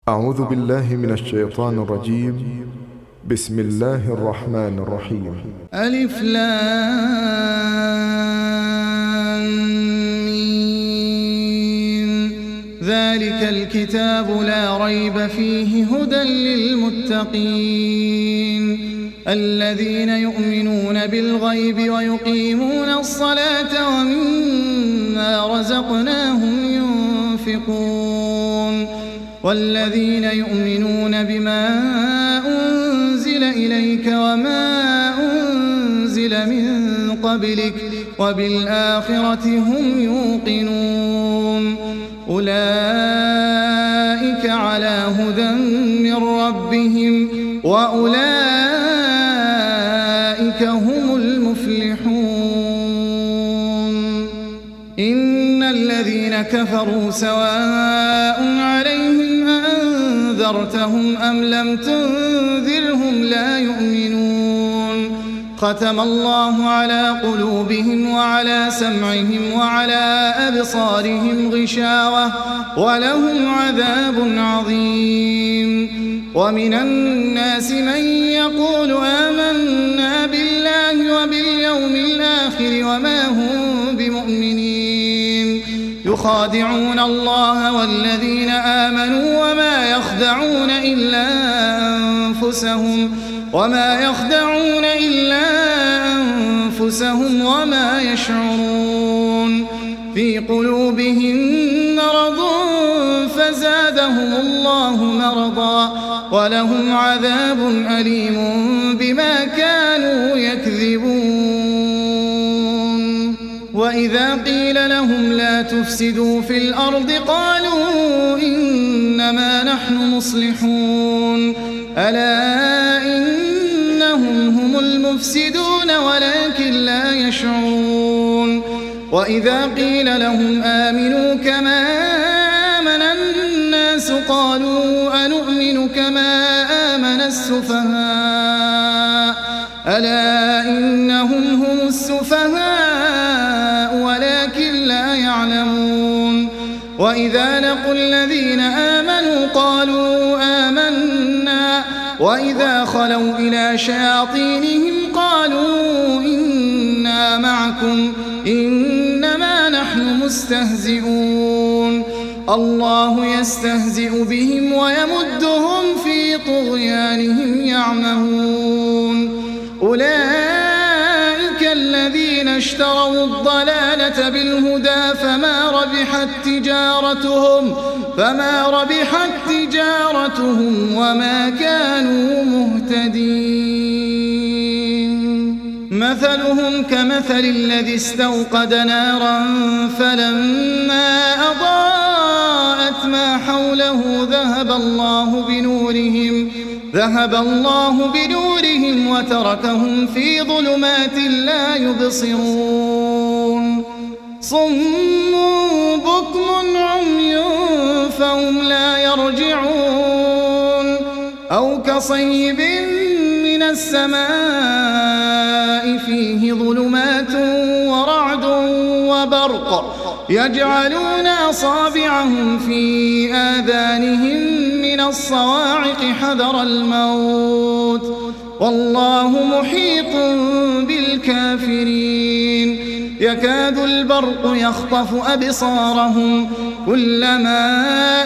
أعوذ بالله من الشيطان الرجيم. بسم الله الرحمن الرحيم. ألف لام ميم. ذلك الكتاب لا ريب فيه هدى للمتقين الذين يؤمنون بالغيب ويقيمون الصلاة ومما رزقناهم ينفقون والذين يؤمنون بما أنزل إليك وما أنزل من قبلك وبالآخرة هم يوقنون أولئك على هدى من ربهم وأولئك هم المفلحون. إن الذين كفروا سواء عليهم أنذرتهم أم لم تنذرهم لا يؤمنون. ختم الله على قلوبهم وعلى سمعهم وعلى أبصارهم غشاوة ولهم عذاب عظيم. ومن الناس من يقول آمنا بالله وباليوم الآخر وما هم بمؤمنين يخادعون الله والذين آمنوا وما يخدعون إلا أنفسهم وما يشعرون. في قلوبهم مرض فزادهم الله مرضا ولهم عذاب أليم بما كانوا يكذبون. وإذا قيل لهم لا تفسدوا في الأرض قالوا إنما نحن مصلحون ألا إنهم هم المفسدون ولكن لا يشعرون. وإذا قيل لهم آمنوا كما آمن الناس قالوا أنؤمن كما آمن السفهاء ألا إنهم هم السفهاء ولكن لا يعلمون. وإذا لقوا الذين آمنوا قالوا آمنا وإذا خلوا إلى شياطينهم قالوا إنا معكم إنما نحن مستهزئون. الله يستهزئ بهم ويمدهم في طغيانهم يعمهون. أولئك الذين اشتروا الضلالة بالهدى فما ربحت تجارتهم وما كانوا مهتدين. مثلهم كمثل الذي استوقد نارا فلما أضاءت ما حوله ذهب الله بنورهم وتركهم في ظلمات لا يبصرون. صم بكم عمي فهم لا يرجعون. أو كصيب من السماء فيه ظلمات ورعد وبرق يجعلون أصابعهم في آذانهم من الصواعق حذر الموت والله محيط بالكافرين. يكاد البرق يخطف أبصارهم كلما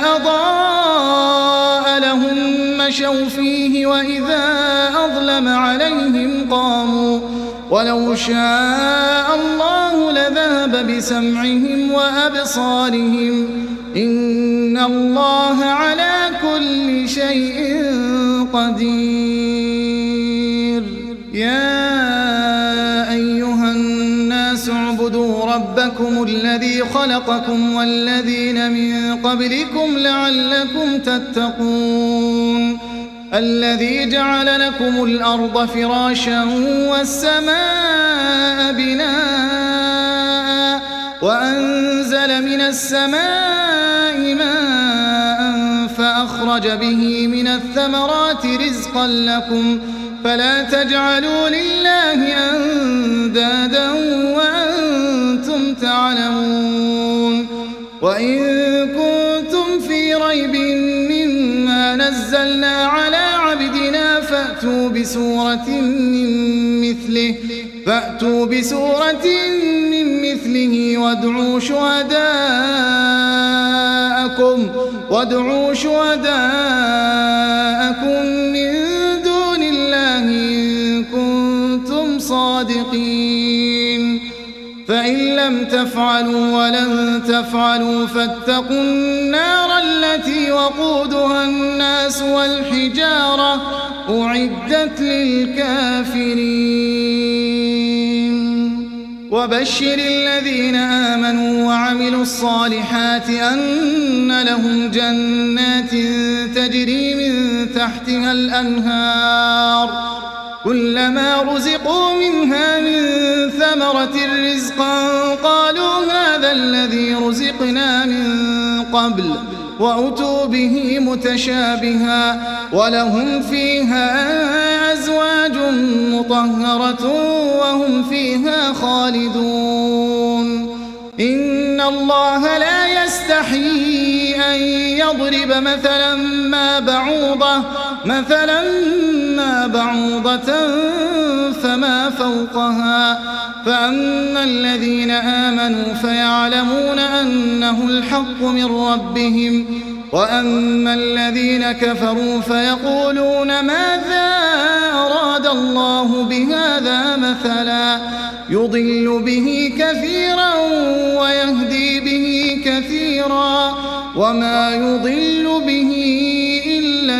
أضاء لهم مشوا فيه وإذا أظلم عليهم قاموا ولو شاء الله لذهب بسمعهم وأبصارهم إن الله على كل شيء قدير. يا أيها الناس اعبدوا ربكم الذي خلقكم والذين من قبلكم لعلكم تتقون. الذي جعل لكم الأرض فراشا والسماء بناء وأنزل من السماء ماء فأخرج به من الثمرات رزقا لكم فلا تجعلوا لله أندادا وأنتم تعلمون. وإن كنتم في ريب مما نزلنا على عبدنا فأتوا بسورة من مثله وادعوا شهداءكم من دون الله إن كنتم صادقين فإن لم تفعلوا ولن تفعلوا فاتقوا النار التي وقودها الناس والحجارة أعدت للكافرين وبشر الذين آمنوا وعملوا الصالحات أن لهم جنات تجري من تحتها الأنهار كلما رزقوا منها من ثمرة رزقا قالوا هذا الذي رزقنا من قبل وأتوا به متشابها ولهم فيها أزواج مطهرة وهم فيها خالدون إن الله لا يستحيي أن يضرب مثلا ما بعوضة فما فوقها فأما الذين آمنوا فيعلمون أنه الحق من ربهم وأما الذين كفروا فيقولون ماذا أراد الله بهذا مثلا يضل به كثيرا ويهدي به كثيرا وما يضل به إلا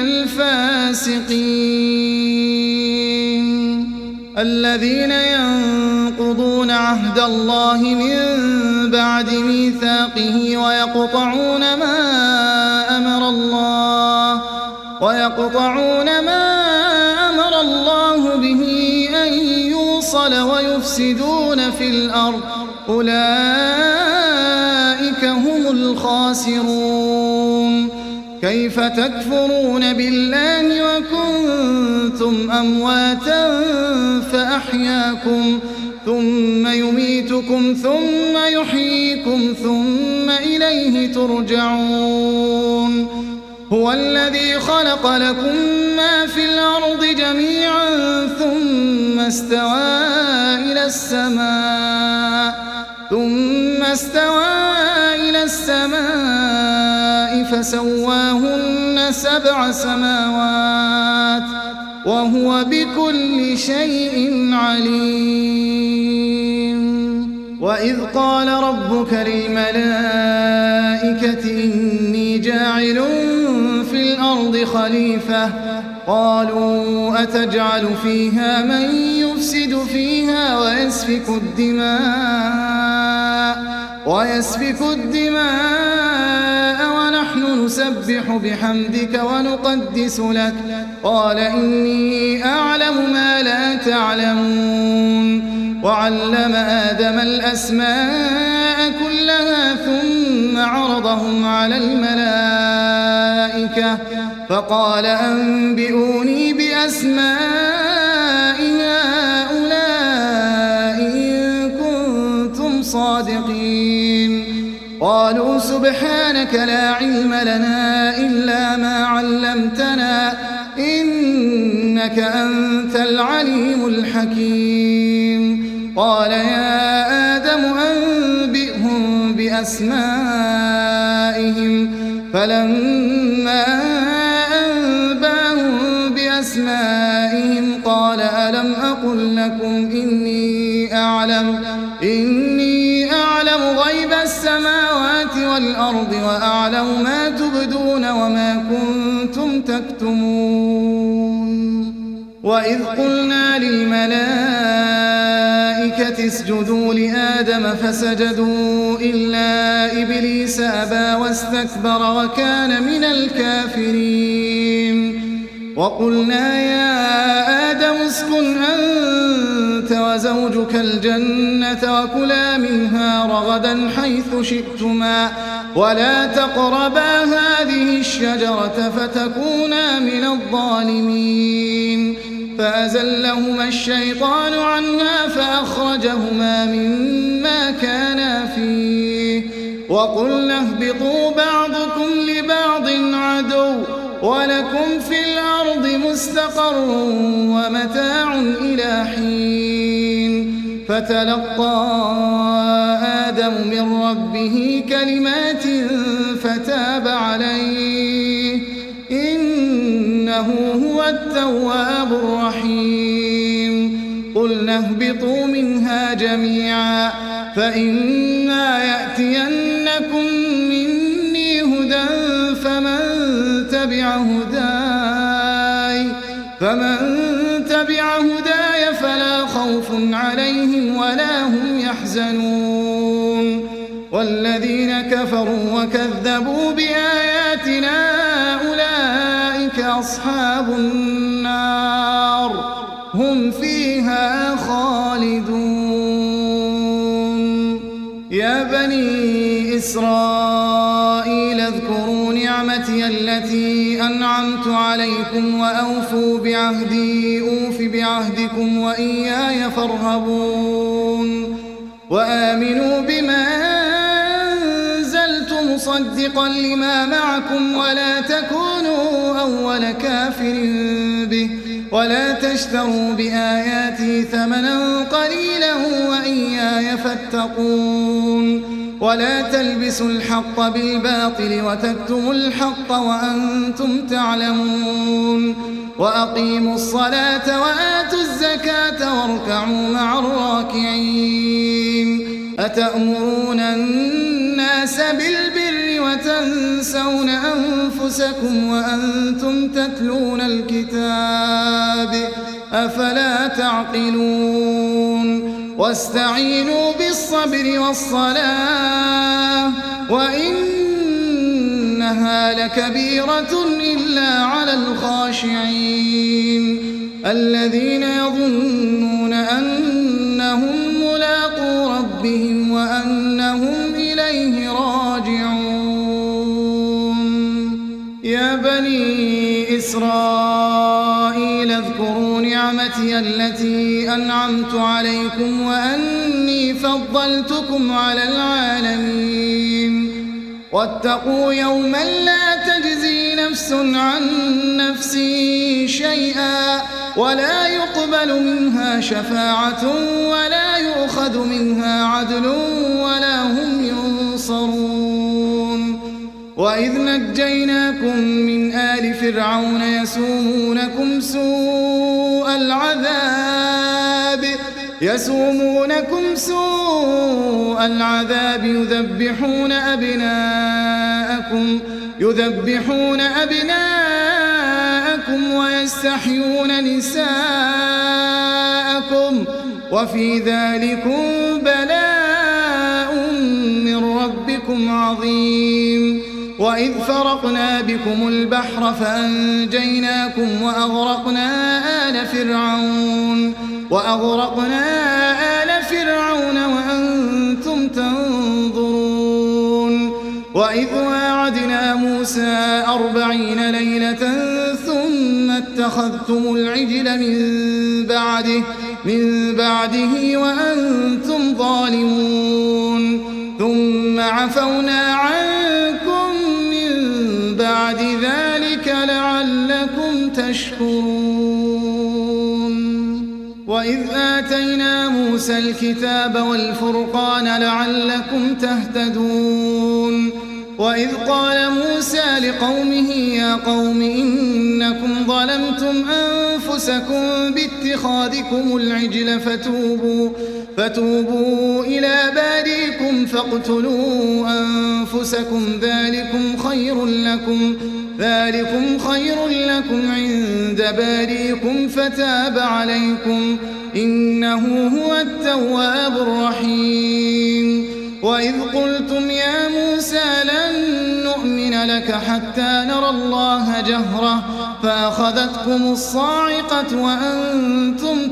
الفاسقين الذين ينقضون عهد الله من بعد ميثاقه ويقطعون ما أمر الله به أن يوصل ويفسدون في الأرض أولئك هم الخاسرون كيف تكفرون بالله وكنتم أمواتا فأحياكم ثم يميتكم ثم يحييكم ثم إليه ترجعون هو الذي خلق لكم ما في الأرض جميعا ثم استوى إلى السماء فسواهن 7 سماوات وهو بكل شيء عليم وإذ قال ربك للملائكة إني جاعل في الأرض خليفة قالوا أتجعل فيها من يفسد فيها ويسفك الدماء ونحن نسبح بحمدك ونقدس لك قال إني أعلم ما لا تعلمون وعلم آدم الأسماء كلها ثم عرضهم على الملائكة فقال أنبئوني بأسماء هؤلاء إن كنتم صادقين قالوا سبحانك لا علم لنا إلا ما علمتنا إنك أنت العليم الحكيم قال يا آدم أنبئهم بأسمائهم فلما أنبأهم بأسمائهم قال ألم أقل لكم إني أعلم غيب السماوات والأرض وأعلم ما تبدون وما كنتم تكتمون وإذ قلنا للملائكة اسجدوا لآدم فسجدوا إلا إبليس أبى واستكبر وكان من الكافرين وقلنا يا آدم اسكن أنت وزوجك الجنة وكلا منها رغدا حيث شئتما ولا تقربا هذه الشجرة فتكونا من الظالمين فأزلهما الشيطان عنها فأخرجهما مما كانا فيه وقلنا اهبطوا بعضكم لبعض عدو ولكم في الأرض مستقر ومتاع إلى حين فتلقى آدم من ربه كلمات فتاب عليه إنه هو التواب الرحيم قلنا اهبطوا منها جميعا فإما يأتينكم مني هدى فمن تبع هداي فلا خوف عليهم ولا هم يحزنون والذين كفروا وكذبوا بآياتنا أولئك أصحاب النار هم فيها خالدون يا بني إسرائيل اذكروا نعمتي التي أنعمت عليكم وأوفوا بعهدي أوف بعهدكم وإياي فارهبون وآمنوا بما أنزلت مصدقا لما معكم ولا تكونوا أول كافر به ولا تشتروا بآياتي ثمنا قليلا وإياي فاتقون ولا تلبسوا الحق بالباطل وتكتموا الحق وأنتم تعلمون وأقيموا الصلاة وآتوا الزكاة واركعوا مع الراكعين أتأمرون الناس بالبر وتنسون أنفسكم وأنتم تتلون الكتاب أفلا تعقلون واستعينوا بالصبر والصلاة وإنها لكبيرة إلا على الخاشعين الذين يظنون أنهم ملاقو ربهم وأنهم إليه راجعون يا بني إسرائيل اذكروا نعمتي التي أنعمت عليكم وأني فضلتكم على العالمين واتقوا يوما لا تجزي نفس عن نفس شيئا ولا يقبل منها شفاعة ولا يؤخذ منها عدل ولا هم ينصرون وإذ نجيناكم من آل فرعون يسومونكم سوء العذاب يذبحون أبناءكم ويستحيون نساءكم وفي ذلكم بلاء من ربكم عظيم وإذ فرقنا بكم البحر فأنجيناكم وأغرقنا آل فرعون وأنتم تنظرون وإذ واعدنا موسى 40 ليلة ثم اتخذتم العجل من بعده وأنتم ظالمون ثم عفونا عنكم من بعد ذلك لعلكم تشكرون وإذ آتينا موسى الكتاب والفرقان لعلكم تهتدون وإذ قال موسى لقومه يا قوم إنكم ظلمتم أنفسكم باتخاذكم العجل فتوبوا إلى بارئكم فاقتلوا أنفسكم ذلكم خير لكم عند بارئكم فتاب عليكم إنه هو التواب الرحيم وإذ قلتم يا موسى لن نؤمن لك حتى نرى الله جهرة فأخذتكم الصاعقة وأنتم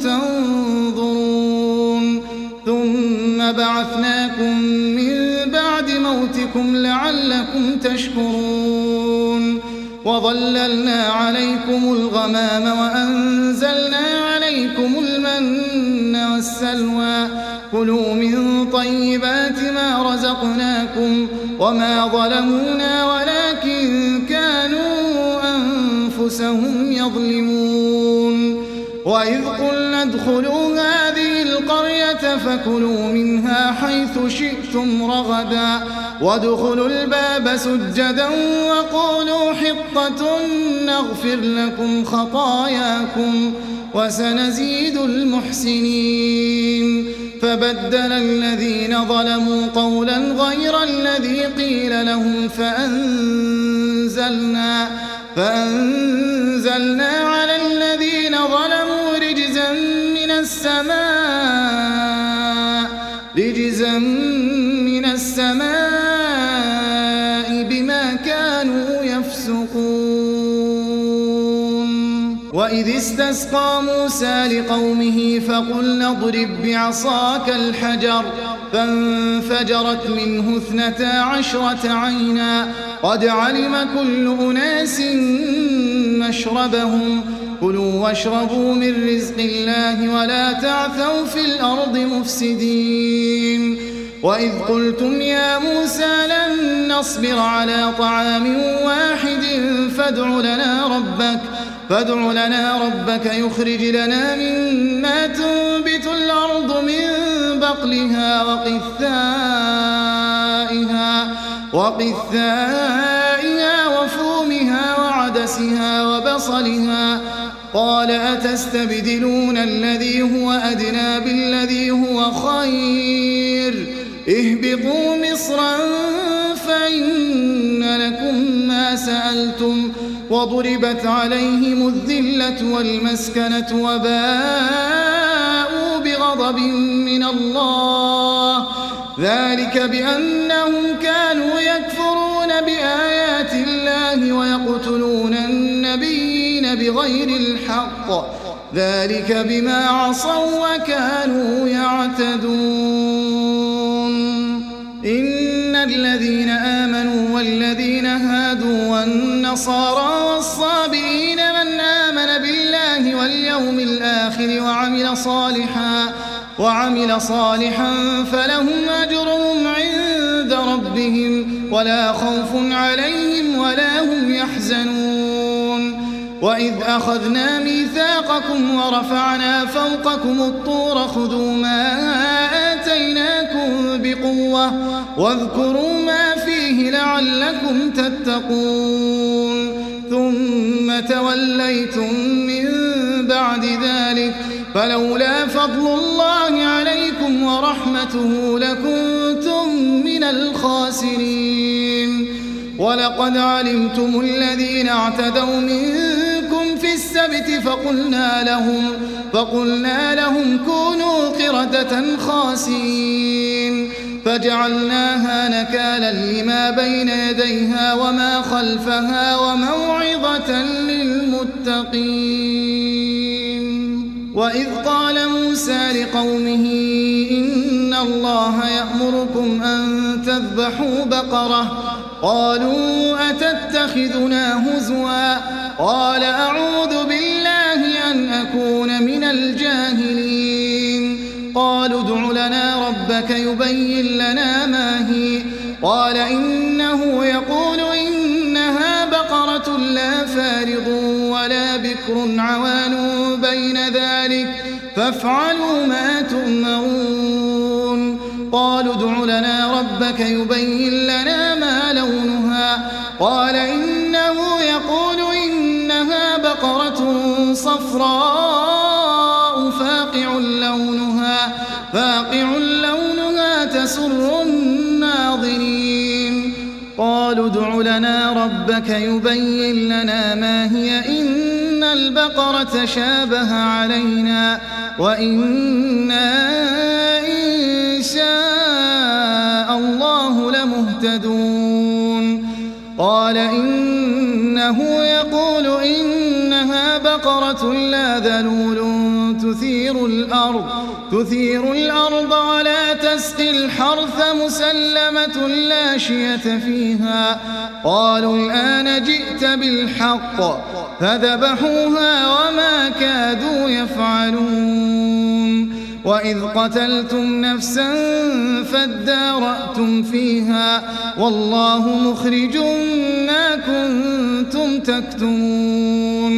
تنظرون ثم بعثناكم من بعد موتكم لعلكم تشكرون وظللنا عليكم الغمام وأنزلنا عليكم المن والسلوى كلوا من طيبات ما رزقناكم وما ظلمونا ولكن كانوا أنفسهم يظلمون وإذ قلنا ادخلوا هذه القرية فكلوا منها حيث شئتم رغدا وادخلوا الباب سجدا وقولوا حطة نغفر لكم خطاياكم وسنزيد المحسنين فبدل الذين ظلموا قولا غير الذي قيل لهم فأنزلنا على الذين ظلموا رجزا من السماء بما كانوا يفسقون وإذ استسقى موسى لقومه فقلنا اضرب بعصاك الحجر فانفجرت منه 12 عينا قد علم كل أناس مشربهم كلوا واشربوا من رزق الله ولا تعثوا في الأرض مفسدين وإذ قلتم يا موسى لن نصبر على طعام واحد فادع لنا ربك يخرج لنا مما تنبت الأرض من بقلها وقثائها وفومها وعدسها وبصلها قال أتستبدلون الذي هو أدنى بالذي هو خير اهبطوا مصرا فإن لكم ما سألتم وضربت عليهم الذلة والمسكنة وباءوا بغضب من الله ذلك بأنهم كانوا يكفرون بآيات الله ويقتلون النبيين بغير الحق ذلك بما عصوا وكانوا يعتدون إن الذين آمنوا والذين هادوا والنصارى والصابئين من آمن بالله واليوم الآخر وعمل صالحا فلهم أجرهم عند ربهم ولا خوف عليهم ولا هم يحزنون وإذ أخذنا ميثاقكم ورفعنا فوقكم الطور خذوا ما آتيناكم بقوة واذكروا ما فيه لعلكم تتقون ثم توليتم من بعد ذلك فلولا فضل الله عليكم ورحمته لكنتم من الخاسرين ولقد علمتم الذين اعتدوا منكم في السبت فقلنا لهم كونوا قردة خاسئين فجعلناها نكالا لما بين يديها وما خلفها وموعظة للمتقين وإذ قال موسى لقومه إن الله يأمركم أن تذبحوا بقرة قالوا أتتخذنا هزوا قال أعوذ بالله أن أكون من الجاهلين قالوا ادع لنا ربك يبين لنا ما هي قال إنه يقول إنها بقرة لا فارض ولا بكر عوان بين ذلك فافعلوا ما تؤمرون قالوا ادع لنا ربك يبين لنا ما لونها قال إنه يقول إنها بقرة صفراء فاقع لونها تسر الناظرين قالوا ادع لنا ربك يبين لنا ما هي إن البقرة شابه علينا وإنا إن شاء الله لمهتدون قال إنه يقول إنها بقرة لا ذلول تثير الأرض ولا تسقي الحرث مسلمة لا شية فيها قالوا الآن جئت بالحق فذبحوها وما كادوا يفعلون وإذ قتلتم نفسا فادارأتم فيها والله مخرج ما كنتم تكتمون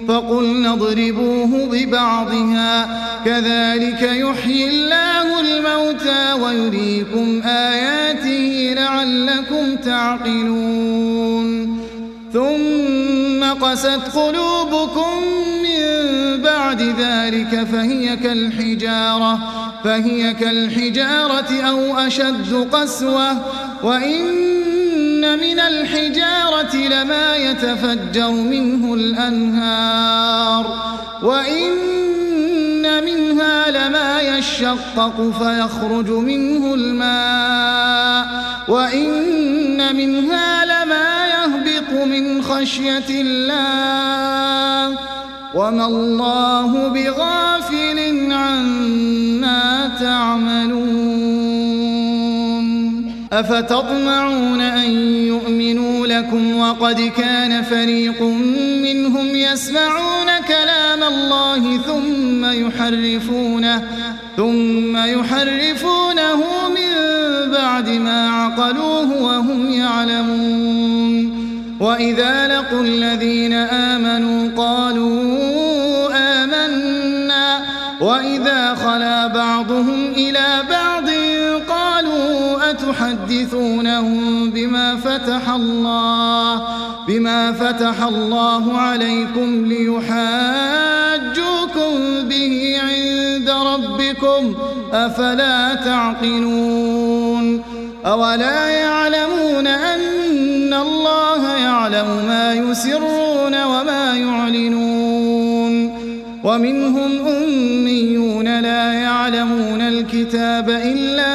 فقلنا اضربوه ببعضها كذلك يحيي الله الموتى ويريكم آياته لعلكم تعقلون ثم قست قلوبكم من بعد ذلك فهي كالحجارة أو أشد قسوة وإن من الحجارة لما يتفجر منه الأنهار وإن منها لما يشقق فيخرج منه الماء وإن منها لما يهبط من خشية الله وما الله بغافل عما تعملون أفتطمعون أن يؤمنوا لكم وقد كان فريق منهم يسمعون كلام الله ثم يحرفونه من بعد ما عقلوه وهم يعلمون وإذا لقوا الذين آمنوا قالوا آمنا وإذا خلا بعضهم إلى بعض قالوا أتحدثونهم بما فتح الله عليكم ليحاجوكم به عند ربكم أفلا تعقلون أولا يعلمون أن الله يعلم ما يسرون وما يعلنون ومنهم أميون لا يعلمون الكتاب إلا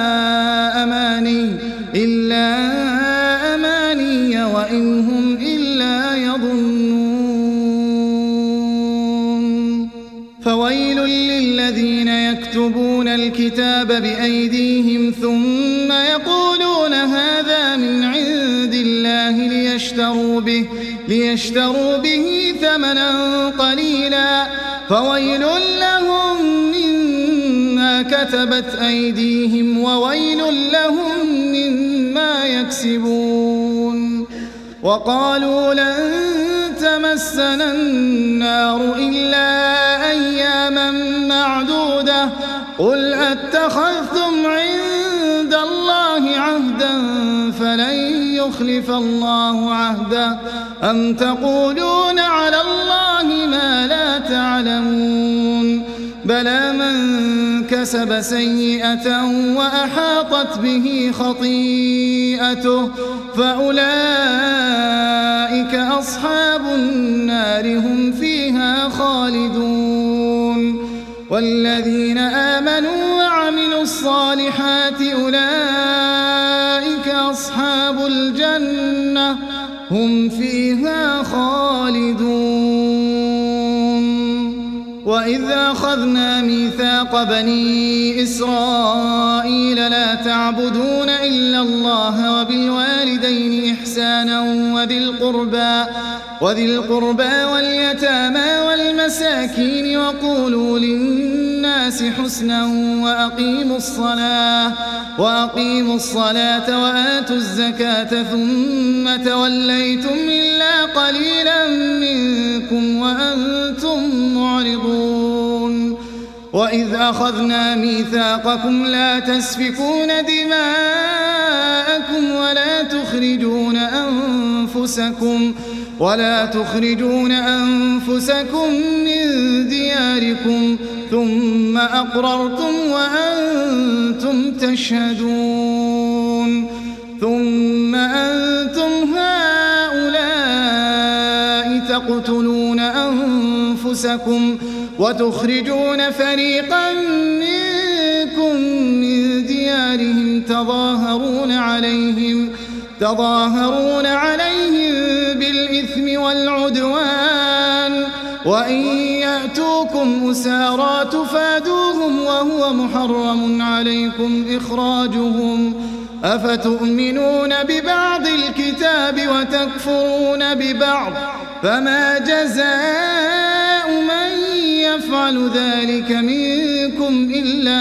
أماني وإن هم إلا يظنون فويل للذين يكتبون الكتاب بأيديهم ثم يقولون هذا من عند الله ليشتروا به ثمنا قليلا فويل لهم مما كتبت أيديهم وويل لهم مما يكسبون وقالوا لن تمسنا النار إلا أياما معدودة قل أتخذتم عند الله عهدا فلن يخلف الله عهده أم تقولون على الله ما لا تعلمون بلى من كسب سيئة وأحاطت به خطيئته فأولئك أصحاب النار هم فيها خالدون والذين آمنوا وعملوا الصالحات أولئك أصحاب الجنة هم فيها خالدون وإذ أخذنا ميثاق بني إسرائيل لا تعبدون إلا الله وبالوالدين إحسانا وذي القربى واليتامى والمساكين وقولوا للناس حسنا وأقيموا الصلاة وآتوا الزكاة ثم توليتم إلا قليلا منكم وأنتم معرضون وإذ أخذنا ميثاقكم لا تسفكون دماءكم ولا تخرجون أنفسكم من دياركم ثم أقررتم وأنتم تشهدون ثم أنتم هؤلاء تقتلون أنفسكم وتخرجون فريقا منكم من ديارهم تظاهرون عليهم بالإثم والعدوان وإن يأتوكم أسارى تفادوهم وهو محرم عليكم إخراجهم أفتؤمنون ببعض الكتاب وتكفرون ببعض فما جزاء من يفعل ذلك منكم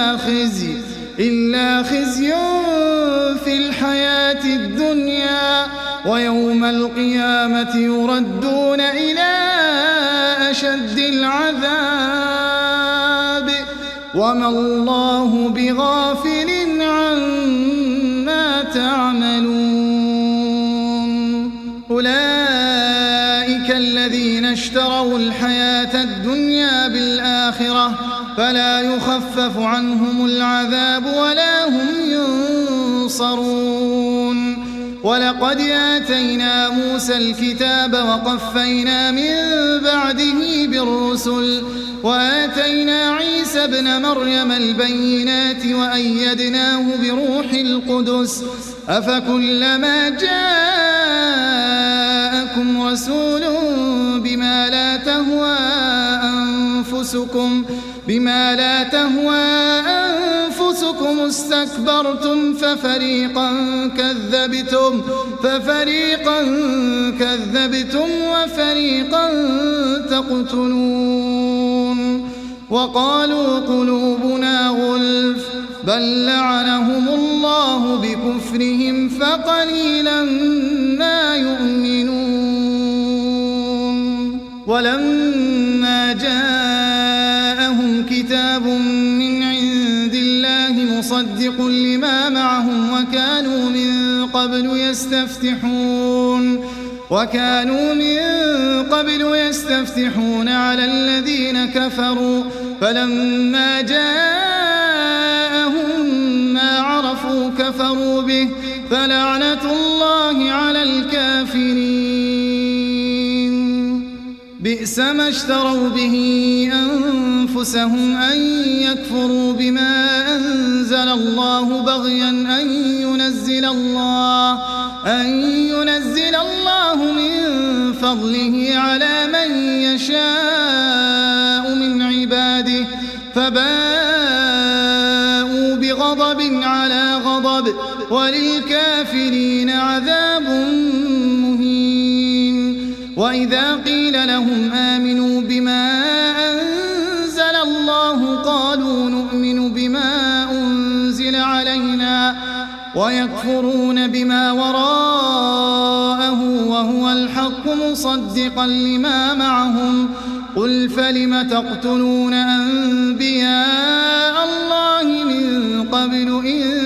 إلا خزي في الحياة الدنيا ويوم القيامة يردون إلى أشد العذاب وما الله بغافل عما تعملون أولئك الذين اشتروا الحياة الدنيا بالآخرة فلا يخفف عنهم العذاب ولا هم ينصرون ولقد آتينا موسى الكتاب وقفينا من بعده بالرسل وآتينا عيسى ابن مريم البينات وأيدناه بروح القدس أفكلما جاءكم رسول بما لا تهوى أنفسكم استكبرتم ففريقا كذبتم وفريقا تقتلون وقالوا قلوبنا غلف بل لعنهم الله بكفرهم فقليلا ما يؤمنون ولما جاءهم كتاب من عند الله مصدق لما معهم وكانوا من قبل يستفتحون على الذين كفروا فلما جاءهم ما عرفوا كفروا به فلعنة الله على الكافرين بئس ما اشتروا به أنفسهم أن يكفروا بما أنزل الله بغيا أن ينزل الله من فضله على من يشاء من عباده فباءوا بغضب على غضب وللكافرين عذاب مهين وإذا قيل لهم آمنوا بما أنزل الله قالوا نؤمن بما أنزل علينا ويكفرون بما وراءه وهو الحق مصدقا لما معهم قل فلم تقتلون أنبياء الله من قبل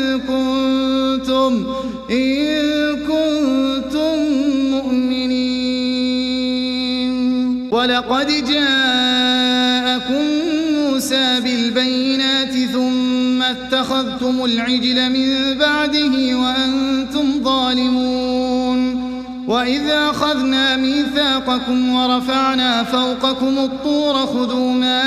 إن كنتم مؤمنين ولقد جاءكم موسى بالبينات ثم اتخذتم العجل من بعده وأنتم ظالمون وإذا أخذنا ميثاقكم ورفعنا فوقكم الطور خذوا ما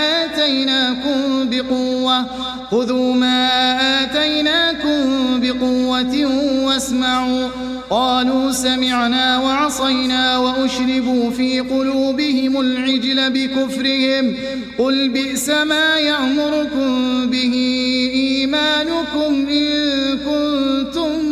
آتيناكم بقوة واسمعوا قالوا سمعنا وعصينا وأشربوا في قلوبهم العجل بكفرهم قل بئس ما يأمركم به إيمانكم إن كنتم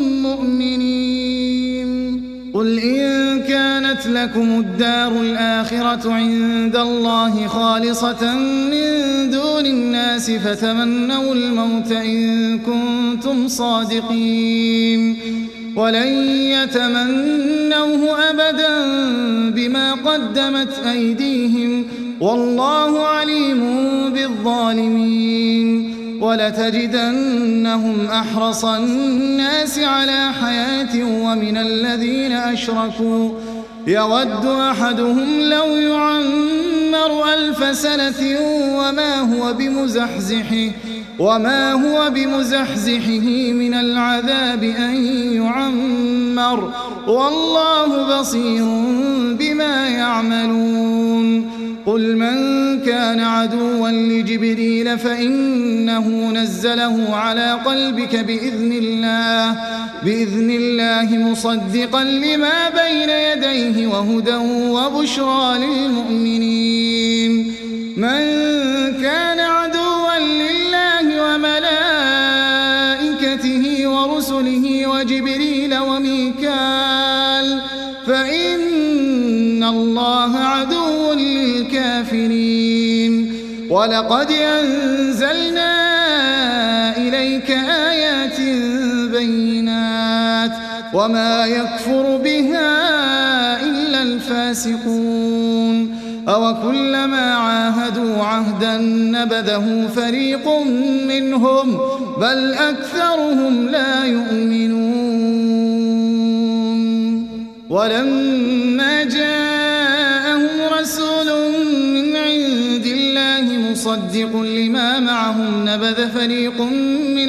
مؤمنين قل إن كانت لكم الدار الآخرة عند الله خالصة من دون الناس فتمنوا الموت إن كنتم صادقين ولن يتمنوه أبدا بما قدمت أيديهم والله عليم بالظالمين ولتجدنهم أحرص الناس على حياة ومن الذين أشركوا يود أحدهم لو يعمر 1000 سنة وما هو بمزحزحه من العذاب أن يعمر والله بصير بما يعملون قل من كان عدوا لجبريل فإنه نزله على قلبك بإذن الله مصدقا لما بين يديه وهدى وبشرى للمؤمنين من كان عدوا لله وملائكته ورسله وجبريل وميكال فإن الله عدو للكافرين ولقد أنزلنا إليك آيات بينات وما يكفر بها إلا الفاسقون أوكلما عاهدوا عهدا نبذه فريق منهم بل أكثرهم لا يؤمنون ولما جاءهم رسول من عند الله مصدق لما معهم نبذ فريق من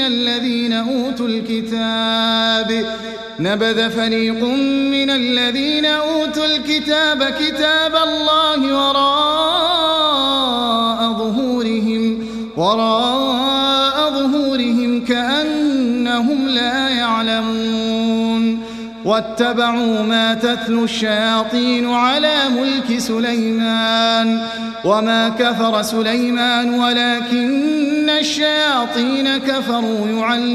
الذين أوتوا الكتاب كتاب الله وراء ظهورهم كأنهم لا يعلمون واتبعوا ما تتلو الشياطين على ملك سليمان وما كفر سليمان ولكن الشياطين كفروا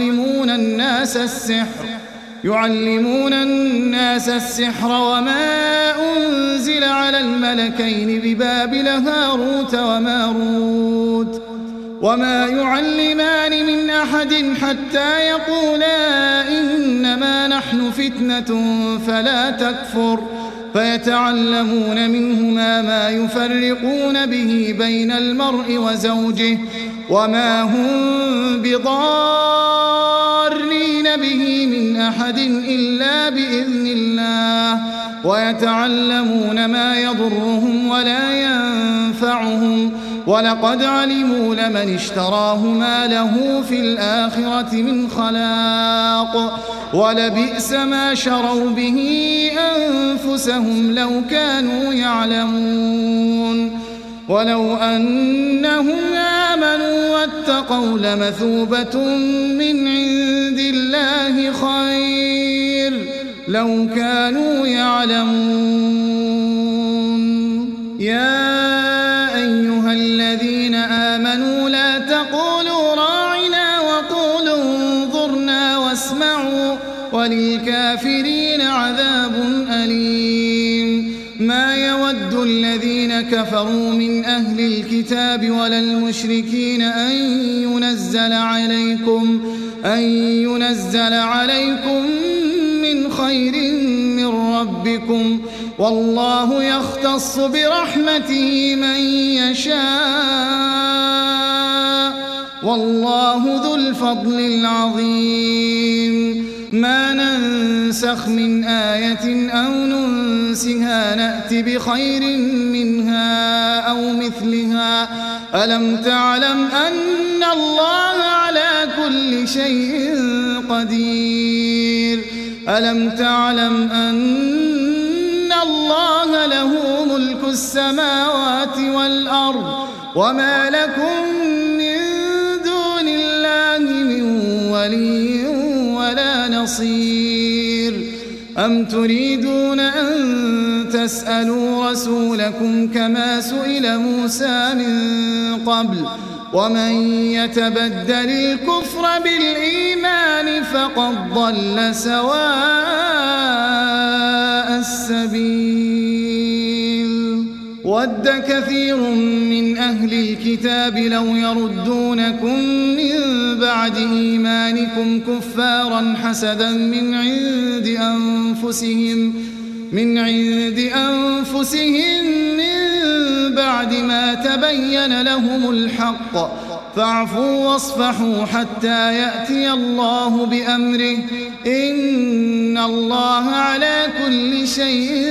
يعلمون الناس السحر وما أنزل على الملكين ببابل هاروت وماروت وما يعلمان من أحد حتى يقولا إنما نحن فتنة فلا تكفر فيتعلمون منهما ما يفرقون به بين المرء وزوجه وما هم بضارين به من أحد إلا بإذن الله ويتعلمون ما يضرهم ولا ينفعهم ولقد علموا لمن اشتراه ما له في الآخرة من خلاق ولبئس ما شروا به أنفسهم لو كانوا يعلمون ولو أنهم آمنوا واتقوا لمثوبة من عند الله خير لو كانوا يعلمون يا أيها الذين آمنوا لا تقولوا راعنا وقولوا انظرنا واسمعوا وللكافرين عذاب أليم ما يود الذين كفروا من أهل الكتاب ولا المشركين أن ينزل عليكم من خير من ربكم والله يختص برحمته من يشاء والله ذو الفضل العظيم ما ننسخ من آية أو ننسها نأت بخير منها أو مثلها ألم تعلم أن الله على كل شيء قدير ألم تعلم أن الله له ملك السماوات والأرض وما لكم من دون الله من ولي ولا نصير أم تريدون أن تسألوا رسولكم كما سئل موسى من قبل ومن يتبدل الكفر بالإيمان فقد ضل سواء السبيل ود كثير من أهل الكتاب لو يردونكم من بعد إيمانكم كفارا حسدا من عند أنفسهم من بعد ما تبين لهم الحق فاعفوا واصفحوا حتى يأتي الله بأمره إن الله على كل شيء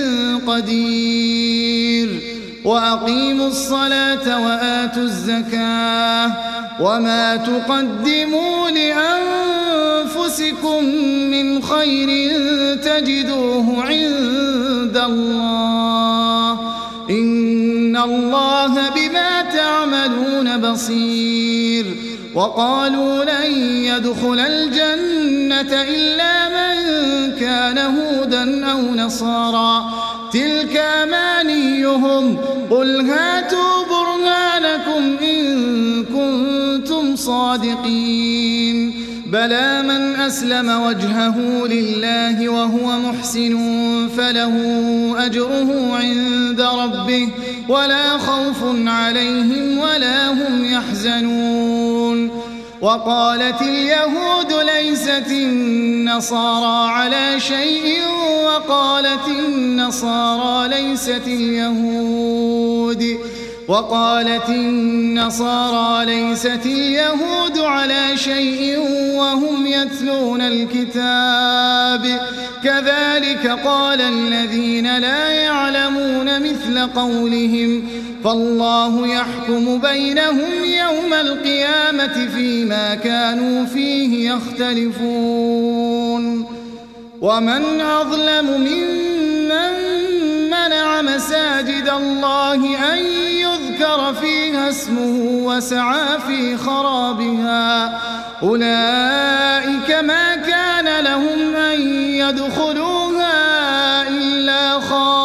قدير وأقيموا الصلاة وآتوا الزكاة وما تقدموا لأنفسكم من خير تجدوه عند الله إن الله بما تعملون بصير وقالوا لن يدخل الجنة إلا من كان هودا أو نصارى تلك أمانيهم قل هاتوا برهانكم إن كنتم صادقين بلى من أسلم وجهه لله وهو محسن فله أجره عند ربه ولا خوف عليهم ولا هم يحزنون وقالت اليهود ليست النصارى على شيء وقالت النصارى ليست اليهود اليهود وقالت النصارى ليست اليهود على شيء وهم يتلون الكتاب كذلك قال الذين لا يعلمون مثل قولهم فالله يحكم بينهم يوم القيامة فيما كانوا فيه يختلفون ومن أظلم ممن منع مساجد الله أن يذكر فيها اسمه وسعى في خرابها أولئك ما كان لهم أن يدخلوها إلا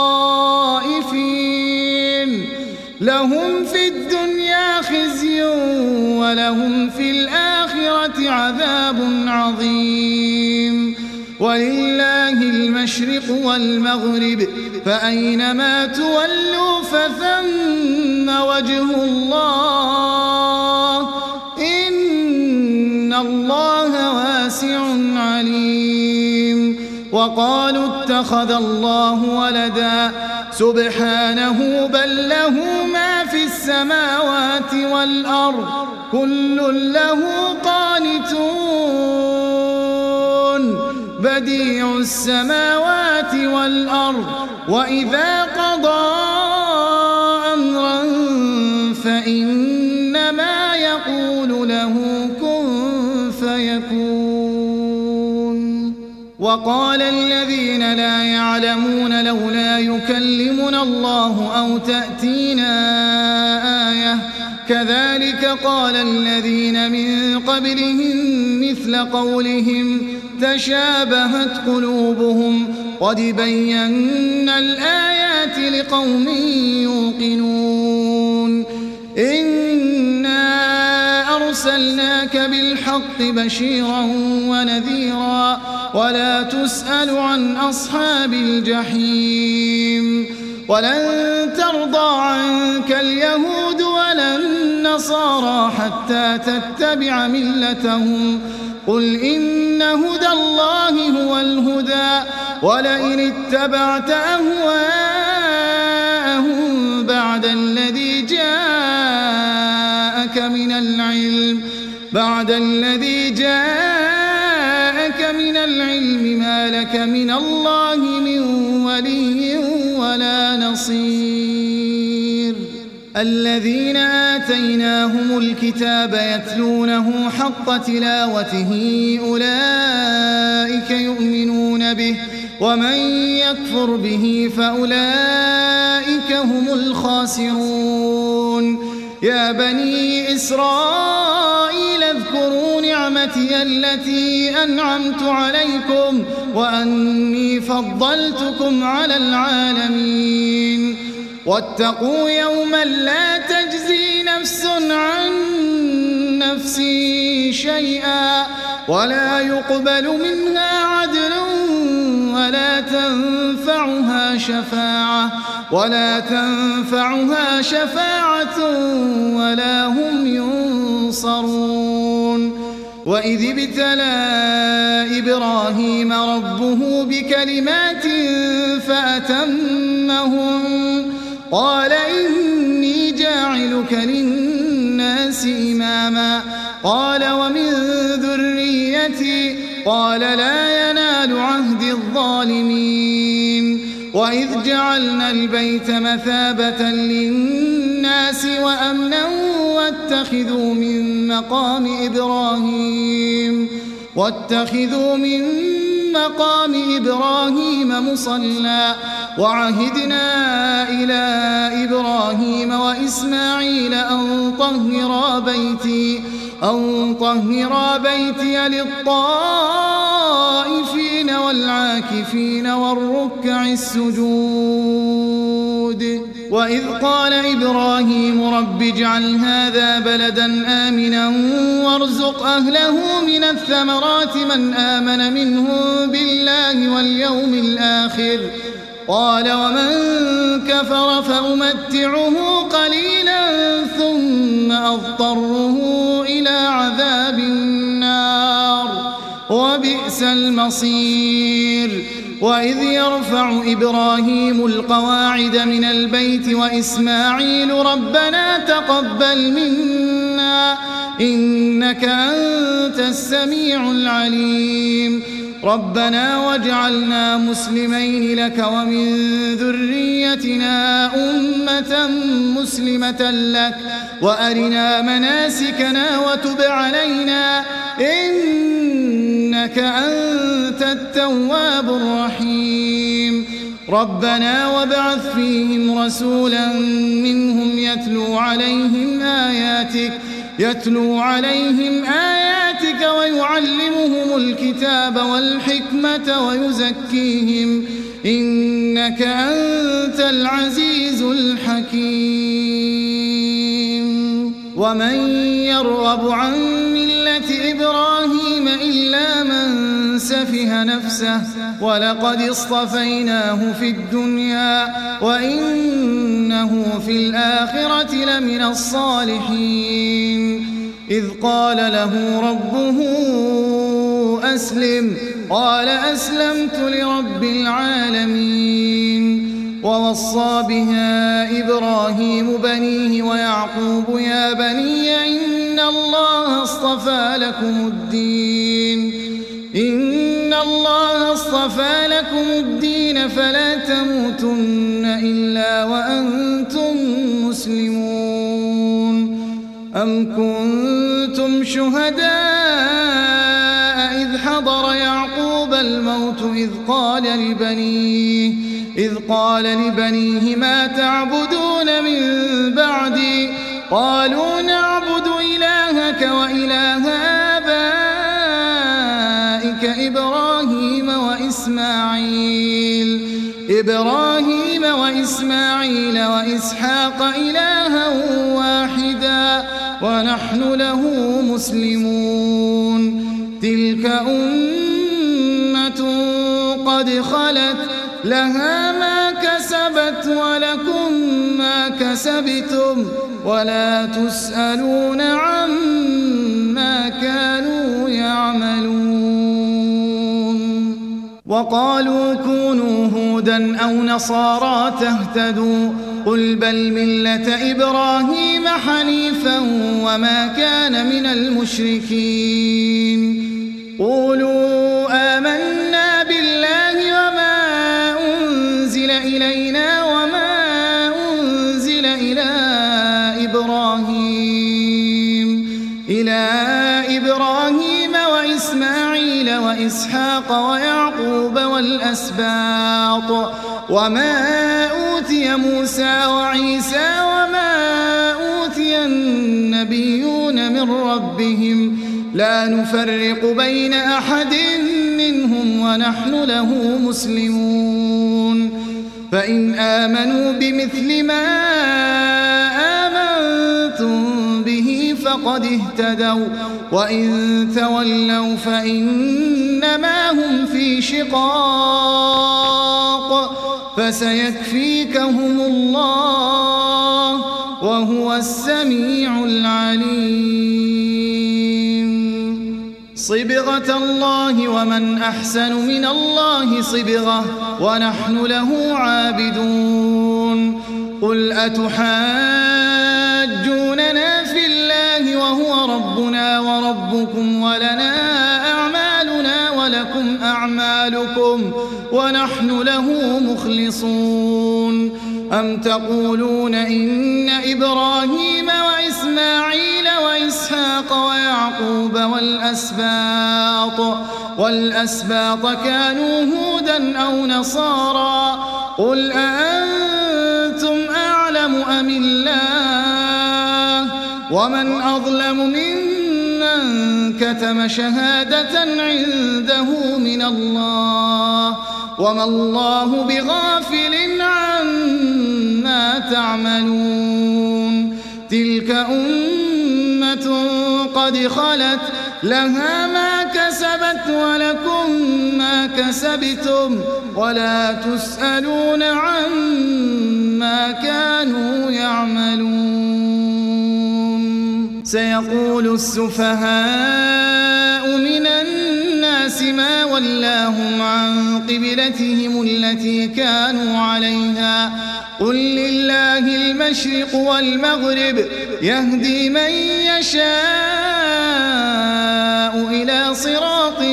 خائفين لهم في الدنيا خزي ولهم في الآخرة عذاب عظيم ولله المشرق والمغرب فأينما تولوا فثم وجه الله إن الله واسع عليم وقالوا اتخذ الله ولدا سبحانه بل له ما في السماوات والأرض كل له قانتون بديع السماوات والأرض وإذا قضى أمرا فإنما يقول له كن فيكون وقال الذين لا يعلمون لولا يكلمنا الله أو تأتينا آية كذلك قال الذين من قبلهم مثل قولهم تشابهت قلوبهم قد بينا الآيات لقوم يوقنون إنا أرسلناك بالحق بشيرا ونذيرا ولا تسأل عن أصحاب الجحيم ولن ترضى عنك اليهود ولا النصارى حتى تتبع ملتهم قل إن هدى الله هو الهدى ولئن اتبعت أهواءهم بعد الذي جاءك من العلم ما لك من الله من ولي ولا نصير الذين آتيناهم الكتاب يتلونه حق تلاوته أولئك يؤمنون به ومن يكفر به فأولئك هم الخاسرون يا بني إسرائيل اذكروا نعمتي التي أنعمت عليكم وأني فضلتكم على العالمين واتقوا يوما لا تجزي نفس عن نفس شيئا ولا يقبل منها عدل ولا تنفعها شفاعة ولا هم ينصرون وإذ ابتلى إبراهيم ربه بكلمات فأتمهم قال إني جاعلك للناس إماما قال ومن ذريتي قال لا ينال عهد الظالمين وإذ جعلنا البيت مثابة للناس وأمنا واتخذوا من مقام إبراهيم مصلى وعهدنا إلى إبراهيم وإسماعيل أن طهرا بيتي للطائفين والعاكفين والركع السجود وإذ قال إبراهيم رب اجعل هذا بلدا آمنا وارزق أهله من الثمرات من آمن منهم بالله واليوم الآخر قال ومن كفر فأمتعه قليلا ثم أضطره إلى عذاب النار وبئس المصير وإذ يرفع إبراهيم القواعد من البيت وإسماعيل ربنا تقبل منا إنك أنت السميع العليم ربنا واجعلنا مسلمين لك ومن ذريتنا أمة مسلمة لك وأرنا مناسكنا وتب علينا إنك أنت التواب الرحيم ربنا وابعث فيهم رسولا منهم يتلو عليهم آياتك ويعلمهم الكتاب والحكمة ويزكيهم إنك أنت العزيز الحكيم ومن يرغب عن ملة إبراهيم إلا من سفه نفسه ولقد اصطفيناه في الدنيا وإنه في الآخرة لمن الصالحين إذ قال له ربه أسلم قال أسلمت لرب العالمين ووصى بها إبراهيم بنيه ويعقوب يا بني إن الله اصطفى لكم الدين فلا تموتن إلا وأنتم مسلمون أم كنتم شهداء إذ حضر يعقوب الموت إذ قال لبنيه ما تعبدون من بعدي قالوا نعبد إلهك وإله آبائك إبراهيم وإسماعيل وإسحاق إلها واحدا ونحن له مسلمون تلك أمة قد خلت لها ما كسبت ولكم ما كسبتم ولا تسألون عما كانوا يعملون وقالوا كونوا هودا أو نصارى تهتدوا قل بل ملة إبراهيم حنيفا وما كان من المشركين قولوا آمنا بالله وما أنزل إلينا وما أنزل إلى إبراهيم وإسماعيل وإسحاق ويعقوب والأسباط وما أوتي موسى وعيسى وما أوتي النبيون من ربهم لا نفرق بين أحد منهم ونحن له مسلمون فإن آمنوا بمثل ما آمنتم به فقد اهتدوا وإن تولوا فإنما هم في شقاق فسيكفيكهم الله وهو السميع العليم صبغة الله ومن أحسن من الله صبغة ونحن له عابدون قل أتحاجوننا في الله وهو ربنا وربكم ولنا أعمالنا ولكم أعمالكم ونحن له مخلصون أم تقولون إن إبراهيم وإسماعيل وإسحاق ويعقوب والأسباط كانوا هودا أو نصارى قل أأنتم أعلم أم الله ومن أظلم ممن كتم شهادة عنده من الله وما الله بغافل عما تعملون تلك أمة قد خلت لها ما كسبت ولكم ما كسبتم ولا تسألون عما كانوا يعملون سيقول السفهاء من الناس الناس ما ولاهم عن قبلتهم التي كانوا عليها قل لله المشرق والمغرب يهدي من يشاء إلى صراط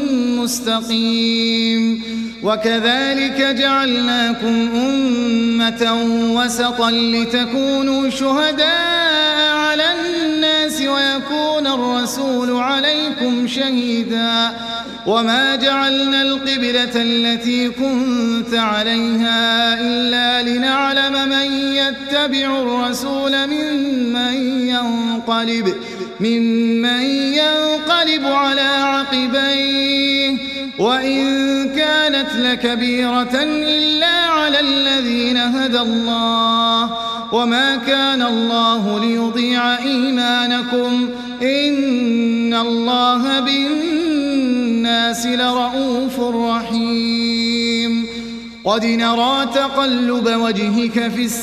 مستقيم وكذلك جعلناكم أمة وسطا لتكونوا شهداء على الناس ويكون الرسول عليكم شهيدا وما جعلنا القبلة التي كنت عليها إلا لنعلم من يتبع الرسول ممن ينقلب على عقبيه وإن كانت لكبيرة إلا على الذين هدى الله وما كان الله ليضيع إيمانكم إن الله بالناس لرؤوف رحيم قد نرى تقلب وجهك في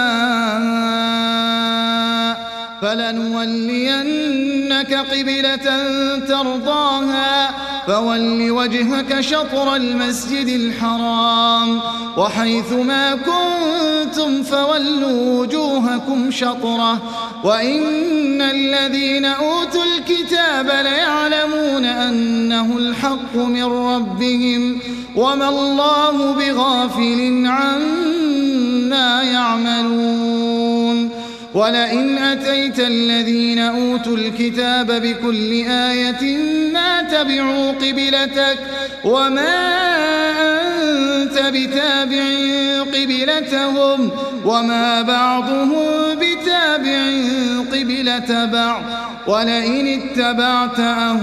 السماء فلنولينك قبلة ترضاها فول وجهك شطر المسجد الحرام وحيث ما كنتم فولوا وجوهكم شطره وإن الذين أوتوا الكتاب ليعلمون أنه الحق من ربهم وما الله بغافل عما يعملون ولئن أتيت الذين أوتوا الكتاب بكل آية ما تبعوا قبلتك وما أنت بتابع قبلتهم وما بعضهم بتابع قبلة بعض ولئن اتبعت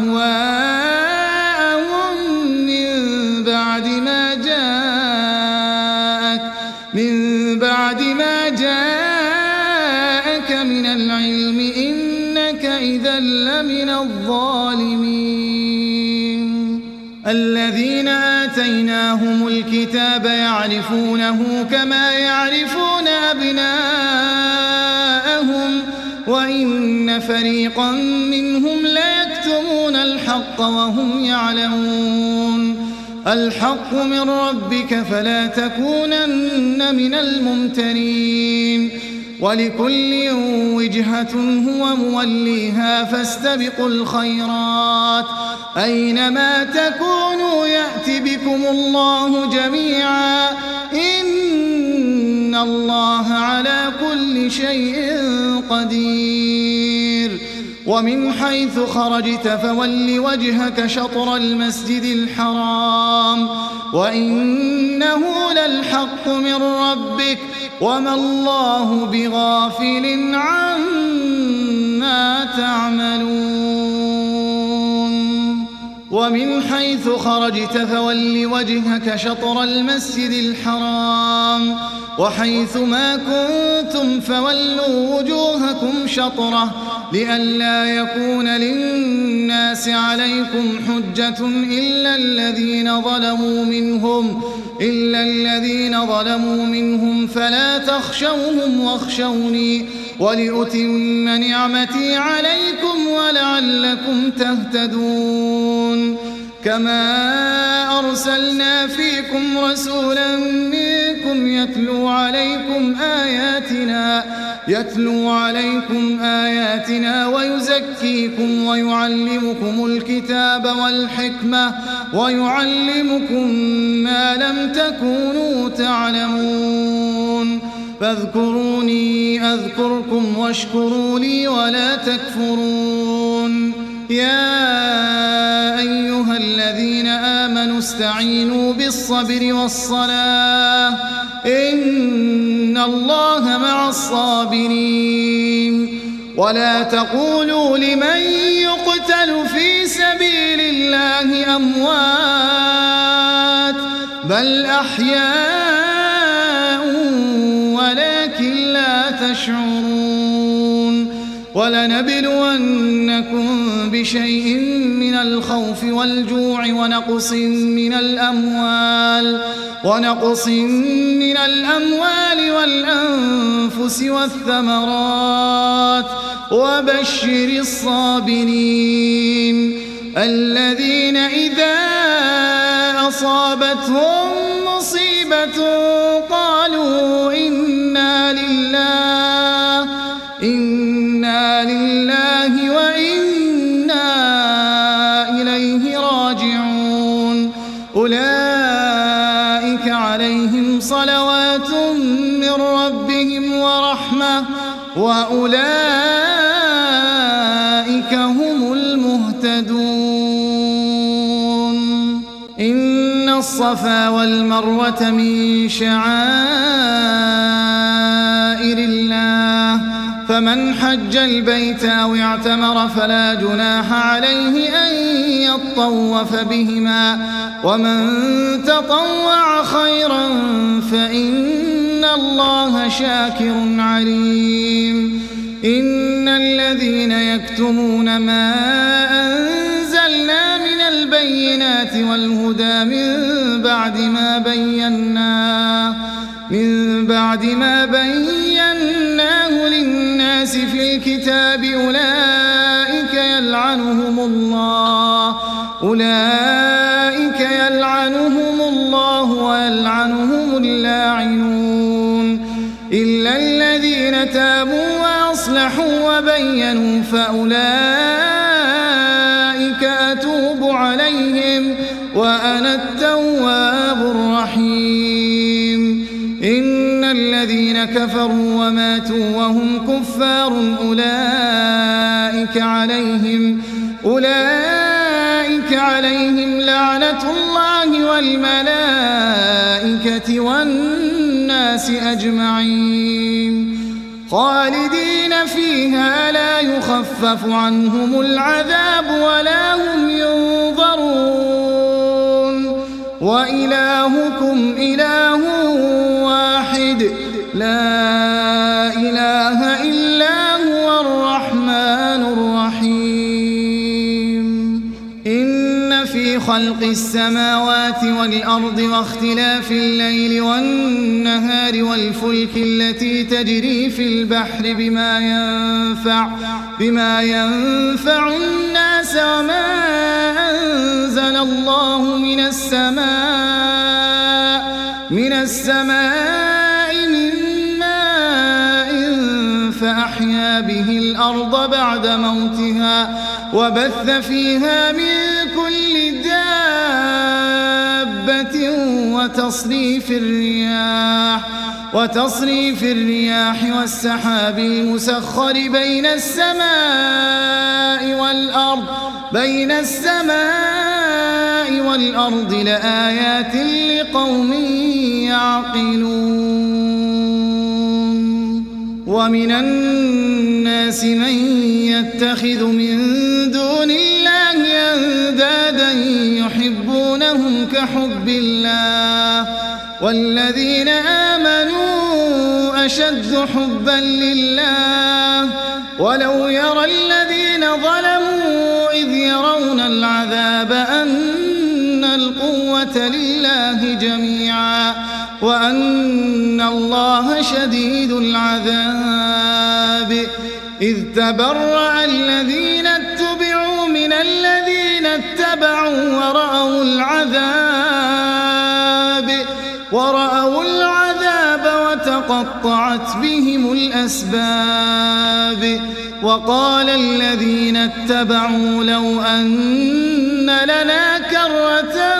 أهواءهم من بعد ما جاءك من العلم إنك إذا لمن الظالمين الذين آتيناهم الكتاب يعرفونه كما يعرفون أبناءهم وإن فريقا منهم ليكتمون الحق وهم يعلمون الحق من ربك فلا تكونن من الممترين ولكل وجهة هو موليها فاستبقوا الخيرات أينما تكونوا يأت بكم الله جميعا إن الله على كل شيء قدير ومن حيث خرجت فول وجهك شطر المسجد الحرام وإنه للحق من ربك وما الله بغافل عما تعملون ومن حيث خرجت فول وجهك شطر المسجد الحرام وحيث ما كنتم فولوا وجوهكم شطره لئلا يكون للناس عليكم حجة إلا الذين ظلموا منهم فلا تخشوهم واخشوني ولأتم نعمتي عليكم ولعلكم تهتدون كما أرسلنا فيكم رسولا منكم يتلو عليكم آياتنا ويزكيكم ويعلمكم الكتاب والحكمة ويعلمكم ما لم تكونوا تعلمون فاذكروني أذكركم واشكروا لي ولا تكفرون يا أيها الذين آمنوا استعينوا بالصبر والصلاة إن الله مع الصابرين ولا تقولوا لمن يقتل في سبيل الله أموات بل أحياء ولكن لا تشعرون ولنبلونكم بشيء من الخوف والجوع ونقص من الأموال والأنفس والثمرات وبشر الصابرين الذين إذا أصابتهم مصيبة قالوا إنا لله وإنا إليه راجعون أولئك عليهم صلوات من ربهم ورحمة وأولئك هم المهتدون إن الصفا والمروة من شعائر الله فمن حج البيت أو اعتمر فلا جناح عليه أن يطوف بهما ومن تطوع خيرا فإن الله شاكر عليم إن الذين يكتمون ما أنزلنا من البينات والهدى من بعد ما بيناه للناس في الكتاب أولئك يلعنهم الله ويلعنهم اللاعنون إلا الذين تابوا وأصلحوا وبينوا فأولئك أتوب عليهم وأنا التواب الرحيم إن الذين كفروا وماتوا وهم كفار أولئك عليهم لعنة الله والملائكة والناس أجمعين خالدين فيها لا يخفف عنهم العذاب ولا هم ينظرون وإلهكم إله واحد لا إله إلا هو الرحمن الرحيم إن في خلق السماوات والأرض واختلاف الليل والنهار والفلك التي تجري في البحر بما ينفع الناس وما أنزل الله من السماء من ماء فأحيا به الأرض بعد موتها وبث فيها من كل دابة وتصريف الرياح والسحاب المسخر بين السماء والأرض لآيات لقوم يعقلون ومن الناس من يتخذ من دون الله أندادا يحبونهم كحب الله والذين آمنوا أشد حبا لله ولو يرى الذين ظلموا إذ يرون العذاب أن القوة لله جميعا وأن الله شديد العذاب إذ تبرأ الذين اتبعوا من الذين اتبعوا ورأوا العذاب وتقطعت بهم الأسباب وقال الذين اتبعوا لو أن لنا كرة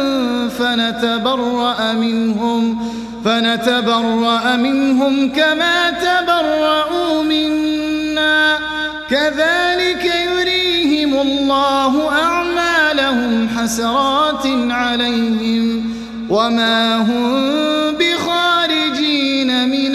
فنتبرأ منهم كما تبرؤوا منا كذلك يريهم الله أعمالهم حسرات عليهم وما هم بخارجين من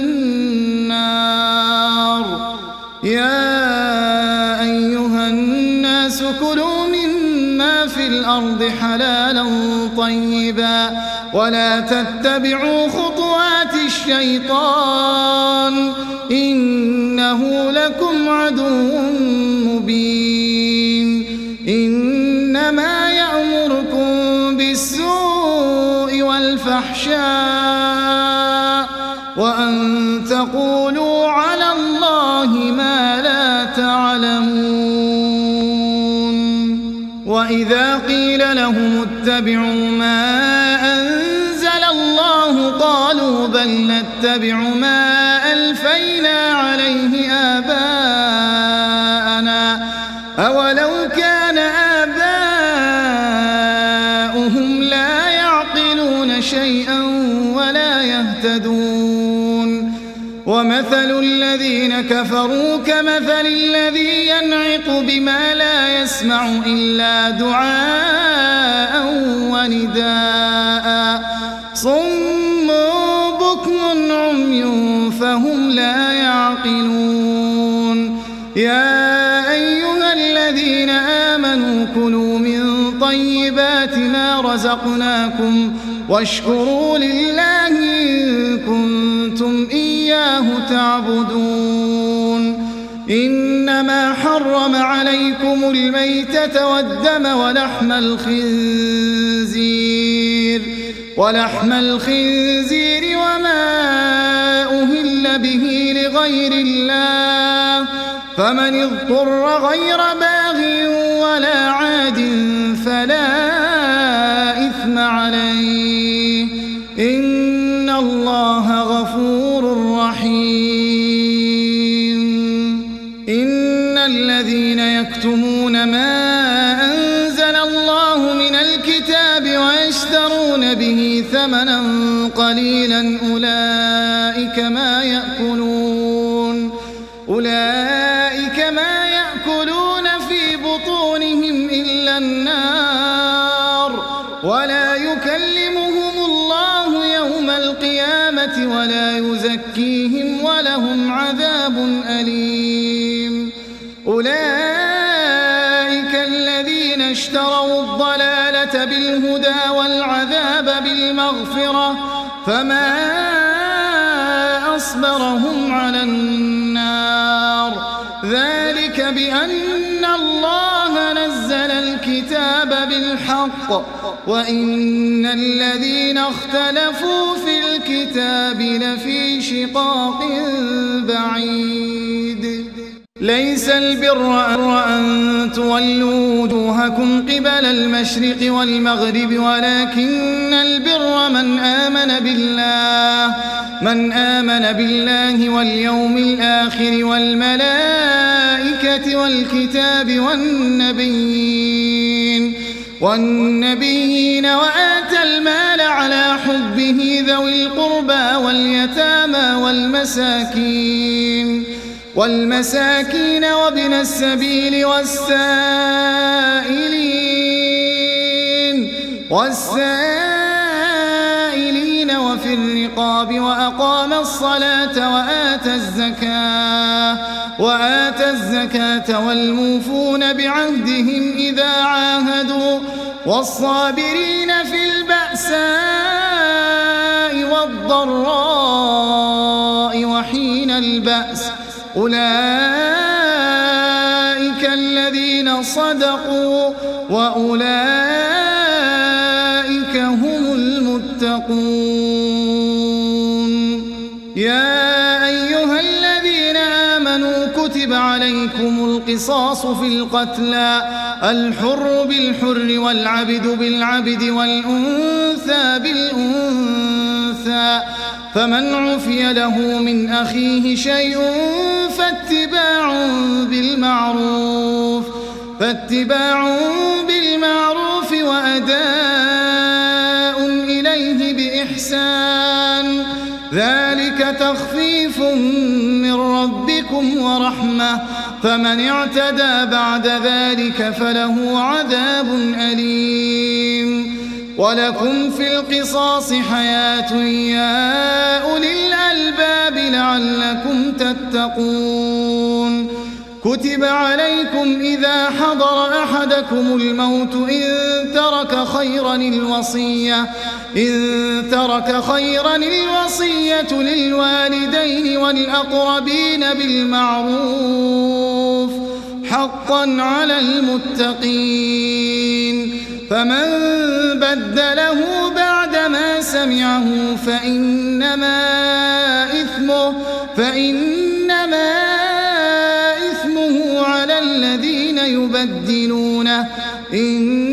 النار يا أيها الناس كلوا مما في الأرض حلالا طيبا ولا تتبعوا خطوات الشيطان إنه لكم عدو مبين إنما يأمركم بالسوء والفحشاء وأن تقولوا على الله ما لا تعلمون وإذا قيل لهم اتبعوا ما أنزل الله قالوا بل نتبع ما ألفينا عليه آباءنا أولو كان آباؤهم لا يعقلون شيئا ولا يهتدون ومثل الذين كفروا كمثل الذي ينعق بما لا يسمع إلا دعاء ونداء صم بكم عمي فهم لا يعقلون يا أيها الذين آمنوا كلوا من طيبات ما رزقناكم واشكروا لله إن كنتم إياه تعبدون إنما حرم عليكم الميتة والدم ولحم الخنزير وما أهل به لغير الله فمن اضطر غير باغ ولا عاد فلا إثم عليه إن الله غفور رحيم إن الذين يكتمون ما أنزل الله من الكتاب ويشترون به ثمنا قليلا أولئك ما يأكلون في بطونهم إلا النار ولا يكلمهم الله يوم القيامة ولا يزكيهم ولهم عذاب أليم أولئك الذين اشتروا الضلالة بالهدى والعذاب بالمغفرة فما أصبرهم على النار ذلك بأن الله نزل الكتاب بالحق وإن الذين اختلفوا في الكتاب لفي شقاق بعيد ليس البر أن تولوا وجوهكم قبل المشرق والمغرب ولكن البر من آمن بالله واليوم الآخر والملائكة والكتاب والنبيين وآتى المال على حبه ذوي القربى واليتامى والمساكين وابن السبيل والسائلين وفي الرقاب وأقام الصلاة وآتى الزكاة والموفون بعهدهم إذا عاهدوا والصابرين في البأساء والضراء وحين البأس أولئك الذين صدقوا وأولئك هم المتقون يا أيها الذين آمنوا كتب عليكم القصاص في القتلى الحر بالحر والعبد بالعبد والأنثى بالأنثى فمن عفي له من أخيه شيء فاتباع بالمعروف وأداء إليه بإحسان ذلك تخفيف من ربكم ورحمة فمن اعتدى بعد ذلك فله عذاب أليم ولكم في القصاص حياة يا أولي الألباب لعلكم تتقون كتب عليكم إذا حضر أحدكم الموت إن ترك خيرا الوصية للوالدين والأقربين بالمعروف حقا على المتقين فمن بدله بعدما سمعه فإنما إثمه على الذين يبدلونه إن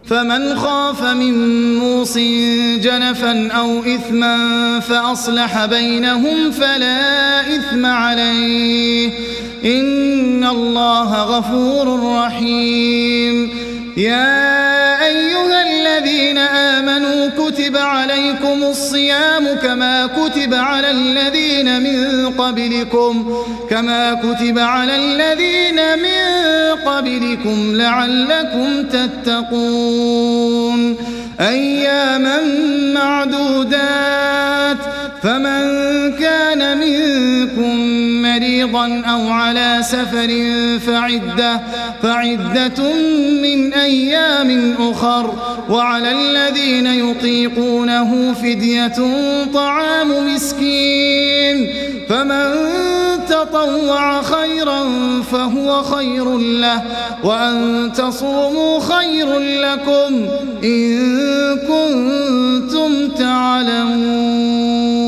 فمن خاف من موص جنفا أو إثما فأصلح بينهم فلا إثم عليه إن الله غفور رحيم. يا أيها الذين آمنوا كتب عليكم الصيام كما كتب على الذين من قبلكم لعلكم تتقون. أياما معدودات فمن كان منكم مريضا أو على سفر فعدة من أيام أخر وعلى الذين يطيقونه فدية طعام مسكين فمن تطوع خيرا فهو خير له وأن تصوموا خير لكم إن كنتم تعلمون.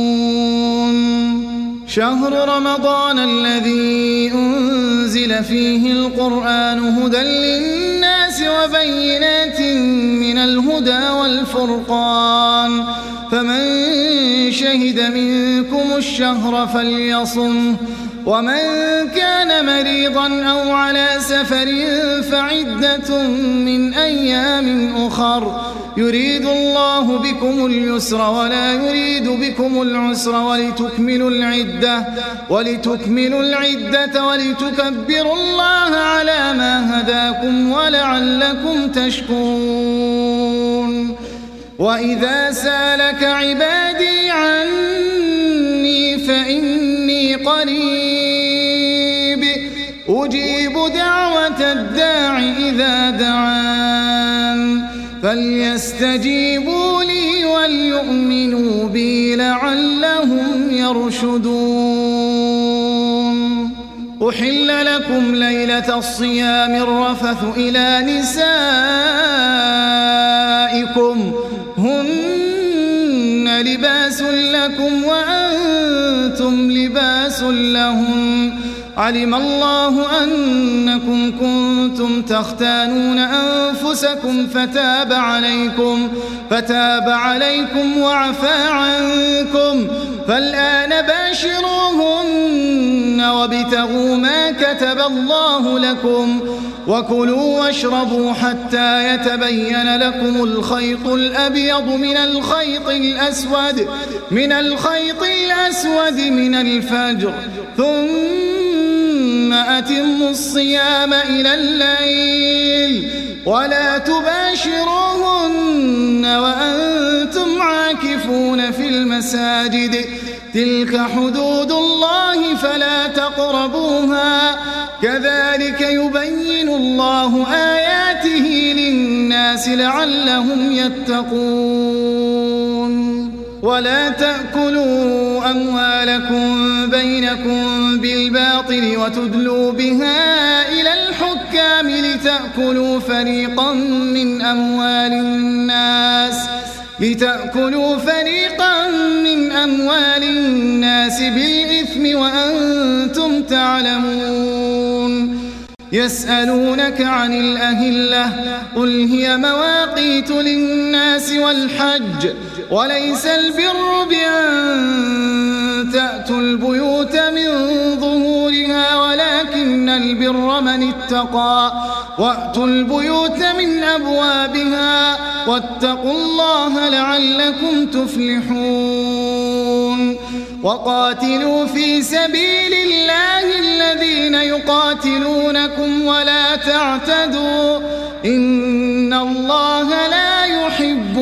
شهر رمضان الذي أنزل فيه القرآن هدى للناس وبينات من الهدى والفرقان فمن شهد منكم الشهر فليصمه ومن كان مريضا أو على سفر فعدة من أيام أخر يريد الله بكم اليسر ولا يريد بكم العسر ولتكملوا العدة ولتكبروا الله على ما هداكم ولعلكم تشكرون. وإذا سالك عبادي عني فإني قريب أجيب دعوة الداع إذا دعان فليستجيبوا لي وليؤمنوا بي لعلهم يرشدون. أحل لكم ليلة الصيام الرفث إلى نسائكم هن لباس لكم وأنتم لباس لهم علم الله أنكم كنتم تختانون أنفسكم فتاب عليكم وعفى عنكم فالآن باشروهن وابتغوا ما كتب الله لكم وكلوا واشربوا حتى يتبين لكم الخيط الأبيض من الخيط الأسود من الفجر ثم أتموا الصيام إلى الليل ولا تباشروهن وأنتم عاكفون في المساجد تلك حدود الله فلا تقربوها كذلك يبين الله آياته للناس لعلهم يتقون. ولا تأكلوا أموالكم بينكم بالباطل وتدلوا بها إلى الحكام لتأكلوا فريقا من أموال الناس بالإثم وأنتم تعلمون. يسألونك عن الأهلة قل هي مواقيت للناس والحج وليس البر بأن تأتوا البيوت من ظهورها ولكن البر من اتقى وأتوا البيوت من أبوابها واتقوا الله لعلكم تفلحون. وقاتلوا في سبيل الله الذين يقاتلونكم ولا تعتدوا إن الله لا يحب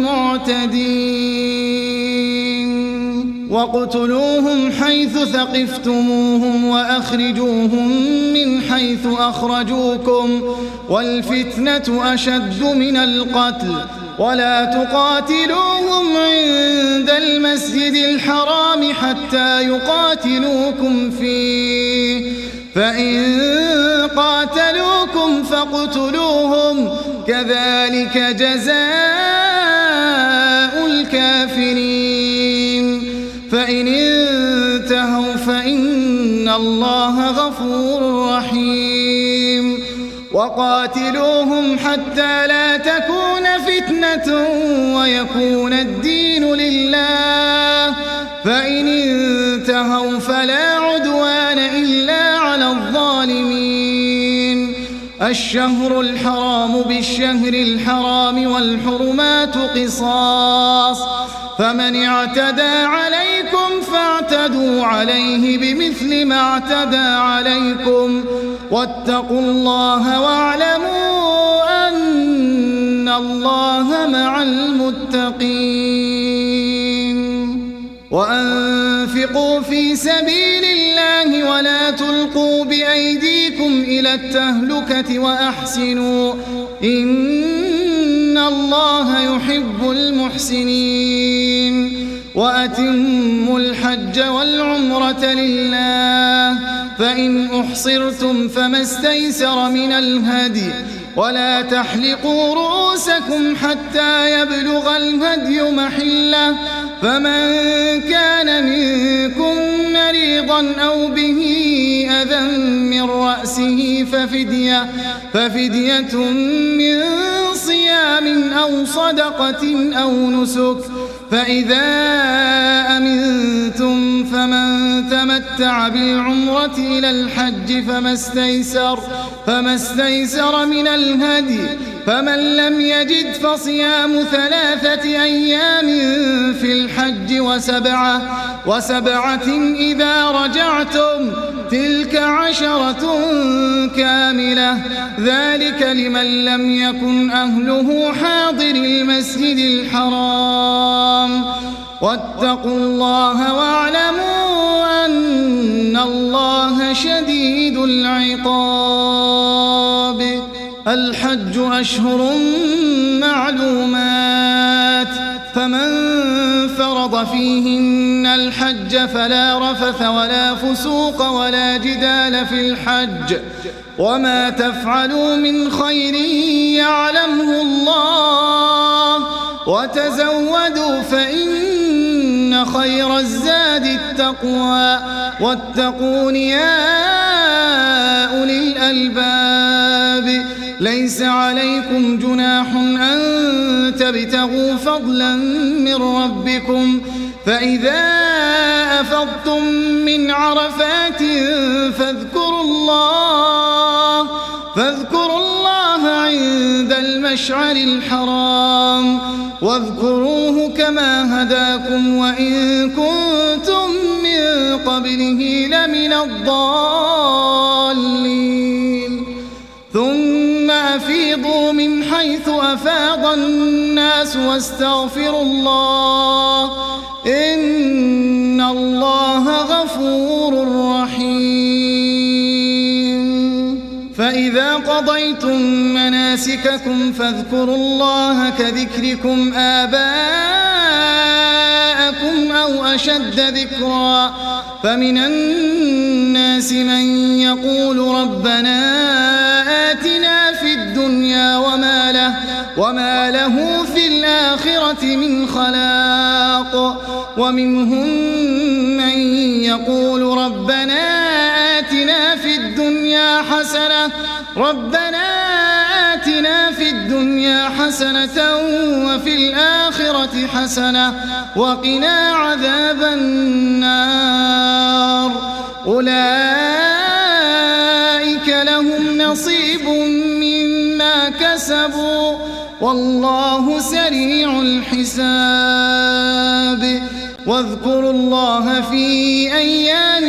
المعتدين. واقتلوهم حيث ثقفتموهم وأخرجوهم من حيث أخرجوكم والفتنة أشد من القتل ولا تقاتلوهم عند المسجد الحرام حتى يقاتلوكم فيه فإن قاتلوكم فاقتلوهم كذلك جزاء الكافرين. فإن انتهوا فإن الله غفور رحيم. وقاتلوهم حتى لا تكون فتنة ويكون الدين لله، فإن انتهوا فلا عدوان إلا على الظالمين. الشهر الحرام بالشهر الحرام والحرمات قصاص، فمن اعتدى عليكم فاعتدوا عليه بمثل ما اعتدى عليكم، واتقوا الله واعلموا أن الله مع المتقين. وأنفقوا في سبيل الله ولا تلقوا بأيديكم إلى التهلكة وأحسنوا إن الله يحب المحسنين. وأتموا الحج والعمرة لله، فإن أحصرتم فما استيسر من الهدي، ولا تحلقوا رؤوسكم حتى يبلغ الهدي محله، فمن كان منكم مريضا أو به أذى من رأسه ففدية من صيام أو صدقة أو نسك، فإذا أمنتم فمن تمتع بالعمرة إلى الحج فما استيسر من الهدي، فمن لم يجد فصيام 3 أيام في الحج وسبعة إذا رجعتم، تلك 10 كاملة، ذلك لمن لم يكن أهله حاضر المسجد الحرام. واتقوا الله واعلموا أن الله شديد العقاب. الحج أشهر معلومات، فمن فرض فيهن الحج فلا رفث ولا فسوق ولا جدال في الحج، وما تفعلوا من خير يعلمه الله، وتزودوا فإن خير الزاد التقوى، واتقون يا أولي الألباب. ليس عليكم جناح أن تبتغوا فضلا من ربكم، فإذا أفضتم من عرفات فاذكروا الله عند المشعر الحرام، واذكروه كما هداكم وإن كنتم من قبله لمن الضالين. ثم أفيضوا من حيث أفاض الناس واستغفروا الله إن الله غفور رحيم. فإذا قضيتم مناسككم فاذكروا الله كذكركم آباءكم أو أشد ذكرا، فمن الناس من يقول ربنا آتنا في الدنيا وما له في الآخرة من خلاق، ومنهم من يقول ربنا آتنا في الدنيا حسنة وفي الآخرة حسنة وقنا عذاب النار. أولئك لهم نصيب مما كسبوا والله سريع الحساب. واذكروا الله في أيام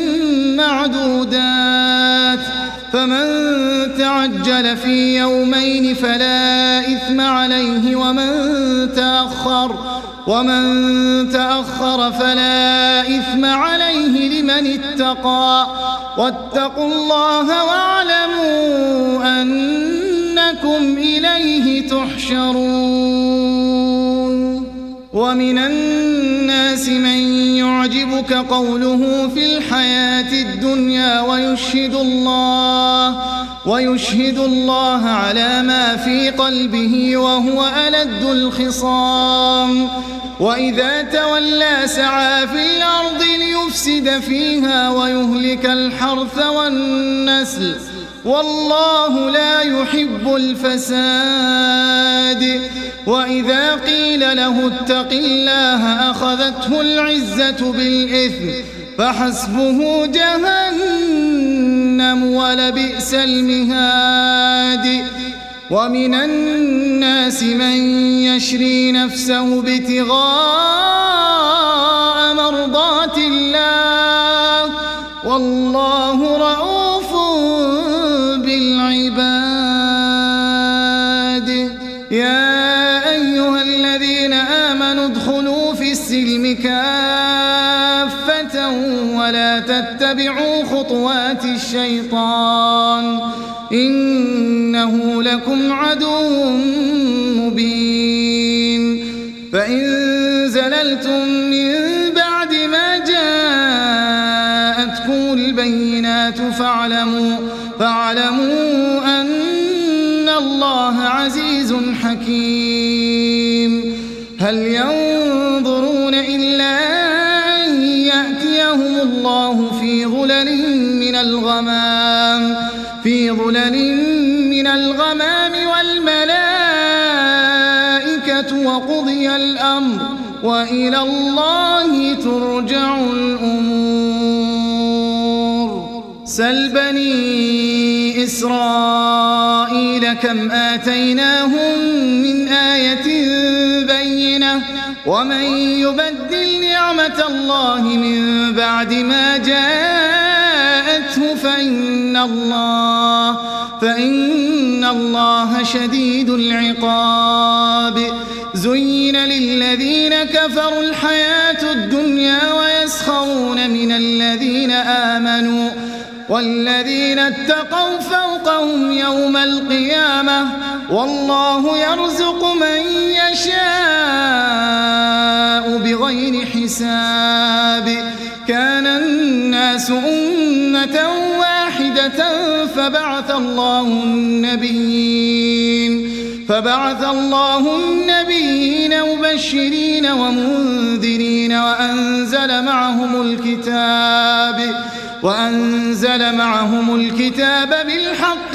معدودات، فمن تعجل في يومين فلا إثم عليه، ومن تأخر فلا إثم عليه لمن اتقى. واتقوا الله واعلموا أنكم إليه تحشرون. ومن الناس من يعجبك قوله في الحياة الدنيا ويشهد الله على ما في قلبه وهو ألد الخصام. وإذا تولى سعى في الأرض ليفسد فيها ويهلك الحرث والنسل والله لا يحب الفساد. وإذا قيل له اتق الله أخذته العزة بالإثم فحسبه جهنم ولبئس المهاد. ومن الناس من يشري نفسه ابتغاء مرضات الله والله رؤوف بالعباد. يا أيها الذين آمنوا ادخلوا في السلم كافة ولا تتبعوا خطوات الشيطان إنه لكم عدو مبين. فإن زللتم من بعد ما جاءتكم البينات فاعلموا أن الله عزيز حكيم. هل ينظرون إلا أن يأتيهم الله في ظلل من الغمام والملائكة وقضي الأمر وإلى الله ترجع الأمور. سل بني إسرائيل كم آتيناهم من آية بينة ومن يبدل نعمة الله من بعد ما جاءته فإن الله شديد العقاب. زين للذين كفروا الحياة الدنيا ويسخرون من الذين آمنوا والذين اتقوا فوقهم يوم القيامة والله يرزق من يشاء بغير حساب. كان الناس أمة واحدة فبعث الله النبيين مبشرين ومنذرين وأنزل معهم الكتاب بالحق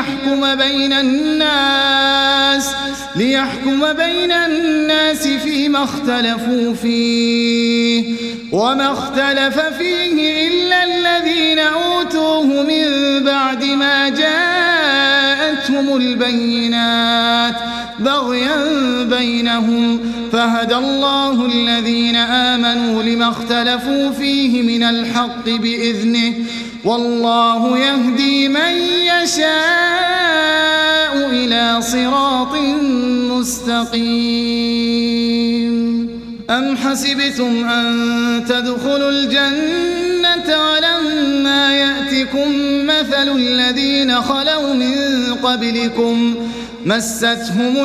ليحكم بين الناس فيما اختلفوا فيه وما اختلف فيه إلا الذين أوتوه من بعد ما جاءتهم البينات بغيا بينهم فهدى الله الذين آمنوا لما اختلفوا فيه من الحق بإذنه والله يهدي من يشاء إلى صراط مستقيم. أم حسبتم أن تدخلوا الجنة ولما يأتكم مثل الذين خلوا من قبلكم مستهم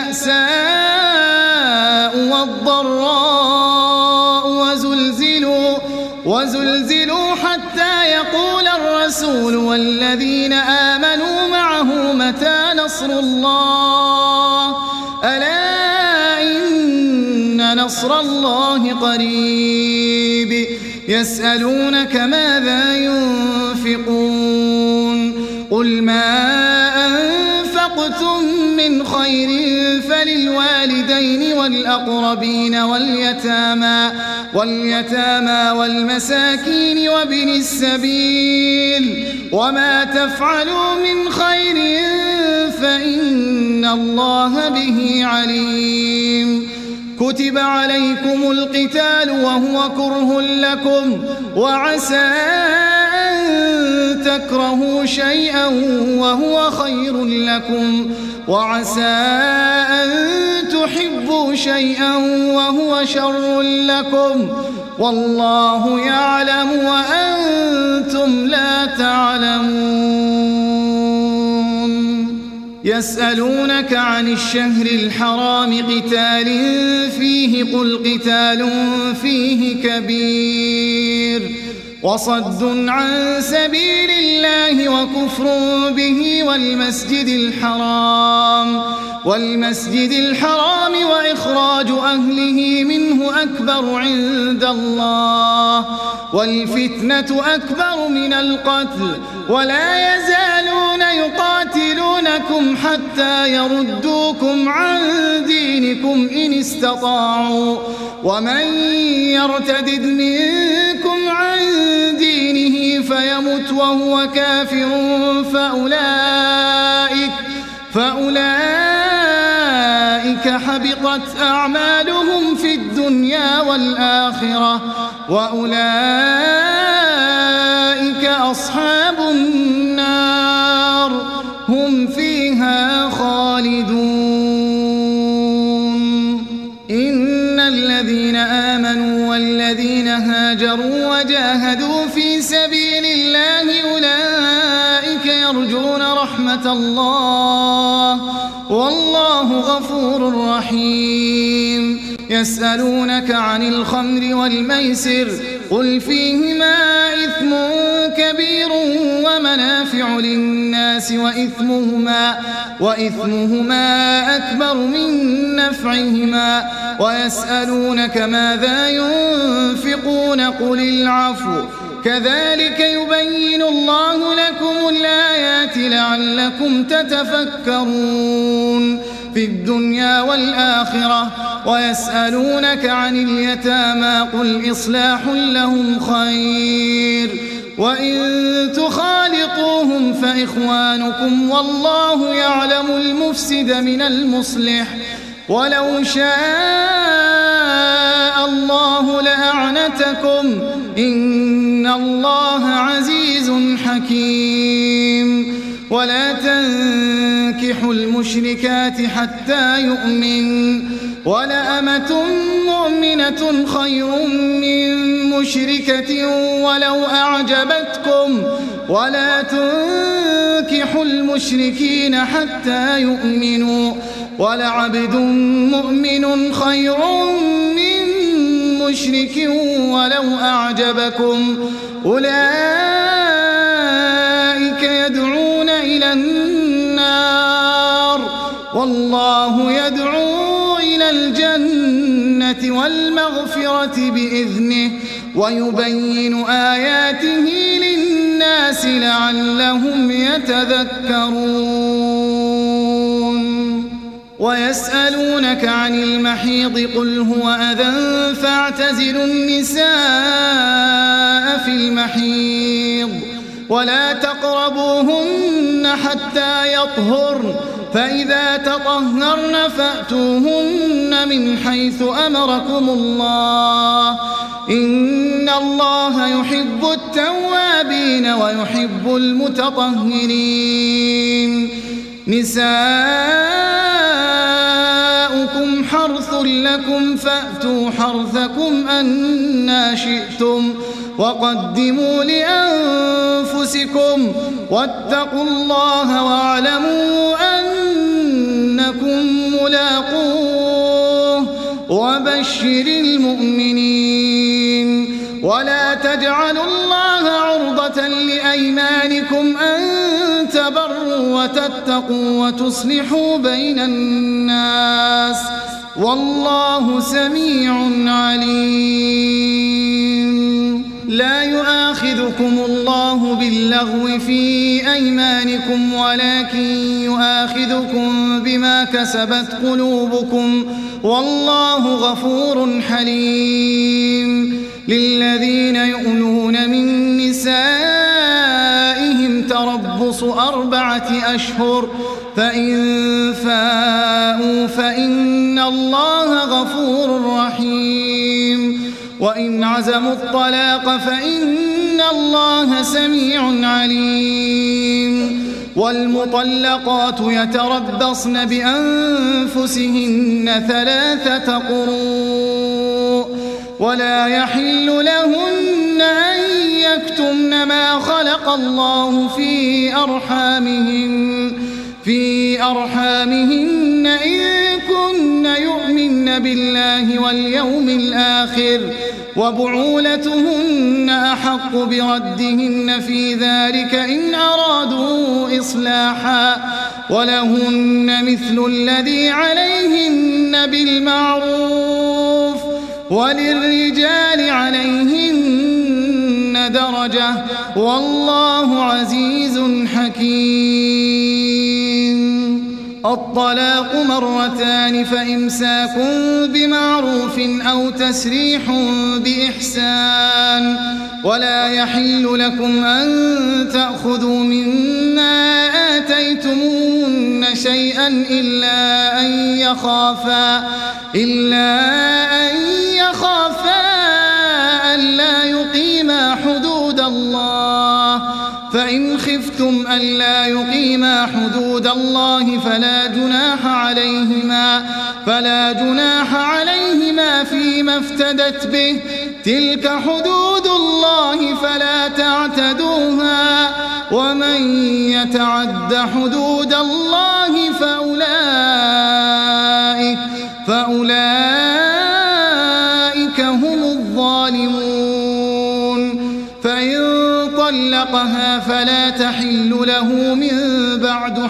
البأساء والضراء وزلزلوا حتى يقول الرسول والذين آمنوا معه متى نصر الله ألا إن نصر الله قريب. يسألونك ماذا ينفقون قل ما أنفقتم من خير فللوالدين والأقربين واليتامى والمساكين وابن السبيل وما تفعلوا من خير فإن الله به عليم. كتب عليكم القتال وهو كره لكم وعسى أن تكرهوا شيئا وهو خير لكم وعسى أن تحبوا شيئا وهو شر لكم والله يعلم وأنتم لا تعلمون. يسألونك عن الشهر الحرام قتال فيه قل قتال فيه كبير وصد عن سبيل الله وكفر به والمسجد الحرام وإخراج أهله منه أكبر عند الله والفتنة أكبر من القتل ولا يزالون يقاتلونكم حتى يردوكم عن دينكم إن استطاعوا ومن يرتدد منكم عن دينه فيمت وهو كافر فأولئك حبطت أعمالهم في الدنيا والآخرة وأولئك أصحاب النار هم فيها خالدون. إن الذين آمنوا والذين هاجروا وجاهدوا في سبيل الله أولئك يرجون رحمة الله والله غفور رحيم. يسألونك عن الخمر والميسر قل فيهما إثم كبير ومنافع للناس وإثمهما أكبر من نفعهما ويسألونك ماذا ينفقون قل العفو كذلك يبين الله لكم الآيات لعلكم تتفكرون في الدنيا والآخرة. ويسألونك عن اليتامى قل إصلاح لهم خير وإن تخالطوهم فإخوانكم والله يعلم المفسد من المصلح ولو شاء الله لأعنتكم إن الله عزيز حكيم. ولا تنكحوا المشركات حتى يؤمن ولأمة مؤمنة خير من مشركة ولو أعجبتكم ولا تنكحوا المشركين حتى يؤمنوا ولعبد مؤمن خير من مشرك ولو أعجبكم أولئك يدعون إلى النار والله يدعو إلى الجنة والمغفرة بإذنه ويبين آياته للناس لعلهم يتذكرون. ويسألونك عن المحيض قل هو أذى فاعتزلوا النساء في المحيض ولا تقربوهن حتى يطهرن فإذا تطهرن فأتوهن من حيث أمركم الله إن الله يحب التوابين ويحب المتطهرين. نساؤكم حرث لكم فأتوا حرثكم أنى شئتم وقدموا لأنفسكم واتقوا الله واعلموا أنكم ملاقوه وبشر المؤمنين. ولا تجعلوا الله عرضة لأيمانكم أن تبروا وتتقوا وتصلحوا بين الناس والله سميع عليم. لا يؤاخذكم الله باللغو في أيمانكم ولكن يؤاخذكم بما كسبت قلوبكم والله غفور حليم. للذين يؤلون من نسائهم تربص 4 أشهر فإن فاءوا فإن الله غفور رحيم. وإن عزموا الطلاق فإن الله سميع عليم. والمطلقات يتربصن بأنفسهن 3 قروء ولا يحل لهن أن يكتمن ما خلق الله في أرحامهن إن كن يؤمن بالله واليوم الآخر وبعولتهن أحق بردهن في ذلك إن أرادوا إصلاحا ولهن مثل الذي عليهن بالمعروف وللرجال عليهن درجة والله عزيز حكيم. الطلاق مرتان فإمساك بمعروف أو تسريح بإحسان ولا يحل لكم أن تأخذوا مما آتيتموهن شيئا إلا أن يخافا ألا يقيما حدود الله، فإن خفتم ألا يقيما حدود الله فلا جناح عليهما فيما افتدت به، تلك حدود الله فلا تعتدوها، ومن يتعد حدود الله فأولئك هم الظالمون. فإن طلقها فلا تحل له من بعد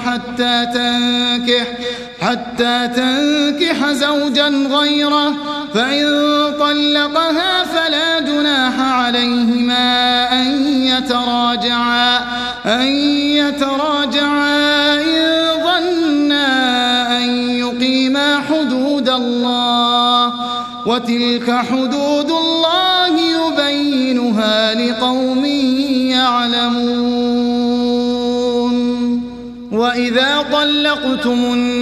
حتى تنكح زوجا غيره، فإن طلقها فلا جناح عليهما أن يتراجعا إن ظنا أن يقيما حدود الله، وتلك حدود الله يبينها لقوم يعلمون. وإذا طلقتم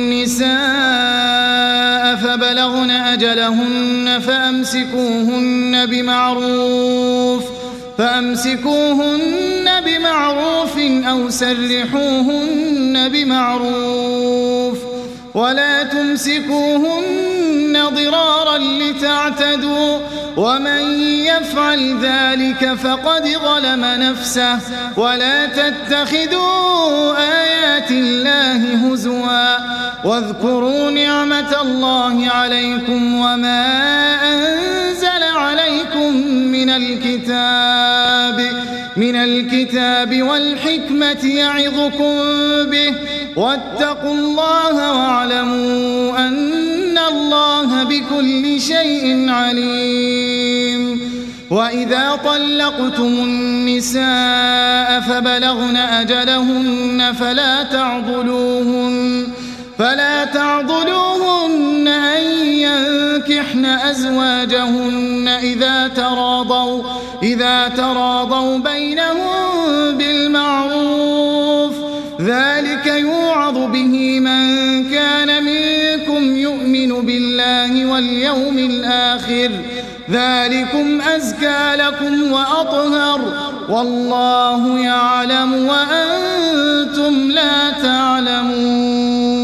النساء فبلغن أجلهن فأمسكوهن بمعروف أو سرحوهن بمعروف، ولا تمسكوهن ضرارا لتعتدوا، ومن يفعل ذلك فقد ظلم نفسه. ولا تتخذوا آيات الله هزوا، واذكروا نعمة الله عليكم وما أنزل عليكم من الكتاب والحكمة يعظكم به، واتقوا الله واعلموا أن الله بكل شيء عليم. وإذا طلقتم النساء فبلغن أجلهن فلا تعضلوهن أن ينكحن أزواجهن إذا تراضوا بينهم بالمعروف، ذلك يوعظ به من كان منكم يؤمن بالله واليوم الآخر، ذلكم أزكى لكم وأطهر، والله يعلم وأنتم لا تعلمون.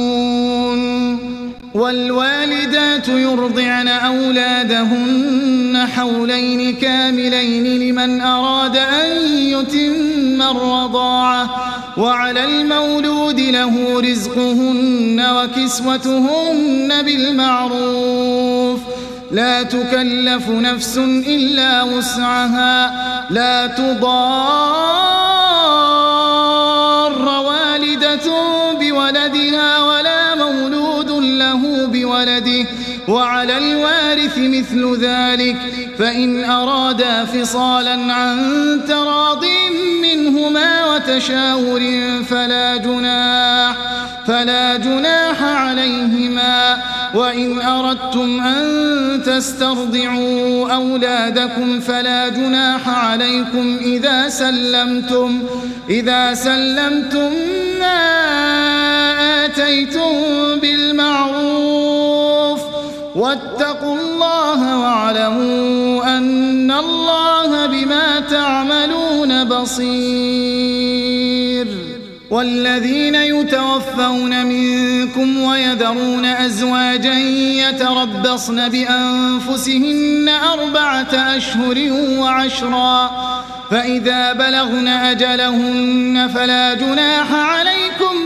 والوالدات يرضعن أولادهن حولين كاملين لمن أراد أن يتم الرضاعة، وعلى المولود له رزقهن وكسوتهن بالمعروف، لا تكلف نفس إلا وسعها، لا تضار والدة بولدها ولا مولود له بولده، وعلى الوارث مثل ذلك، فإن أرادا فصالا عن تراض منهما وتشاور فلا جناح عليهما. وإن أردتم أن تسترضعوا أولادكم فلا جناح عليكم إذا سلمتم ما آتيتم بالمعروف، واتقوا الله واعلموا أن الله بما تعملون بصير. والذين يتوفون منكم ويذرون أزواجا يتربصن بأنفسهن 4 أشهر و10، فإذا بلغن أجلهن فلا جناح عليكم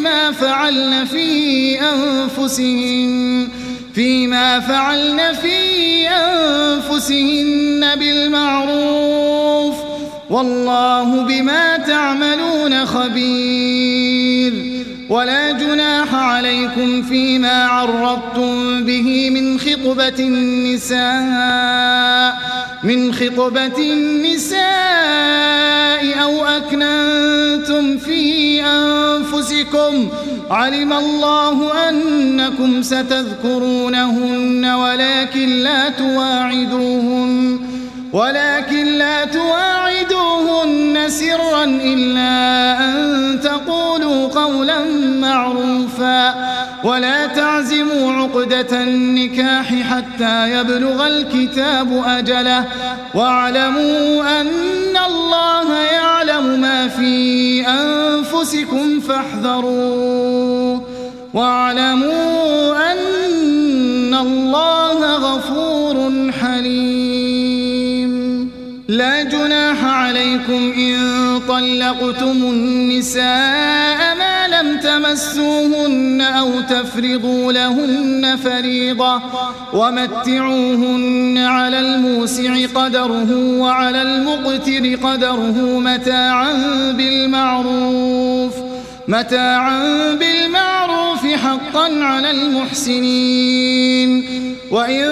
فيما فعلن في أنفسهن بالمعروف، والله بما تعملون خبير. ولا جناح عليكم فيما عرضتم به من خطبة النساء، من خطبة النساء أو أكننتم في أنفسكم علم الله أنكم ستذكرونهن ولكن لا تواعدوهن سرا إلا أن تقولوا قولا معروفا ولا تعزموا عقدة النكاح حتى يبلغ الكتاب أجله واعلموا أن الله يعلم ما في أنفسكم فاحذروه واعلموا أن الله غفور حليم. لا جناح عليكم إن طلقتم النساء ما لم تمسوهن أو تفرضوا لهن فريضة ومتعوهن على الموسع قدره وعلى المقتر قدره متاعا بالمعروف حقا على المحسنين. وإن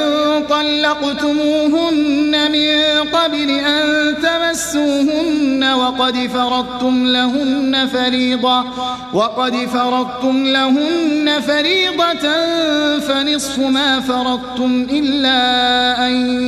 طلقتموهن من قبل أن تمسوهن وقد فرضتم لهن فريضة فنصف ما فرضتم إلا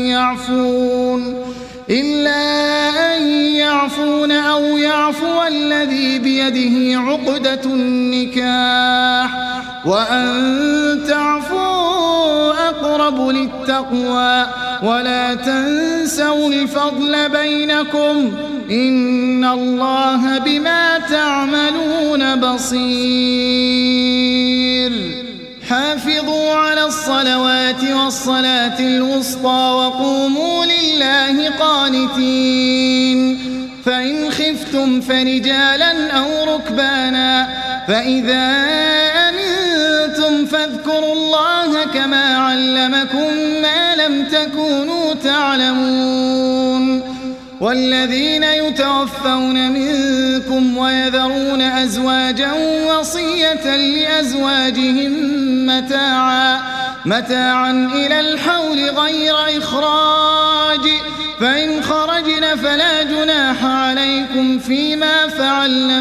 أن يعفون أو يعفو الذي بيده عقدة النكاح وأن تعفوا أقرب للتقوى ولا تنسوا الفضل بينكم إن الله بما تعملون بصير. حافظوا على الصلوات والصلاة الوسطى وقوموا لله قانتين. فإن خفتم فرجالا أو ركبانا فإذا أمنتم فاذكروا الله كما علمكم ما لم تكونوا تعلمون. والذين يتوفون منكم ويذرون أزواجا وصية لأزواجهم متاعا إلى الحول غير إخراج فإن خرجن فلا جناح عليكم فيما فعلن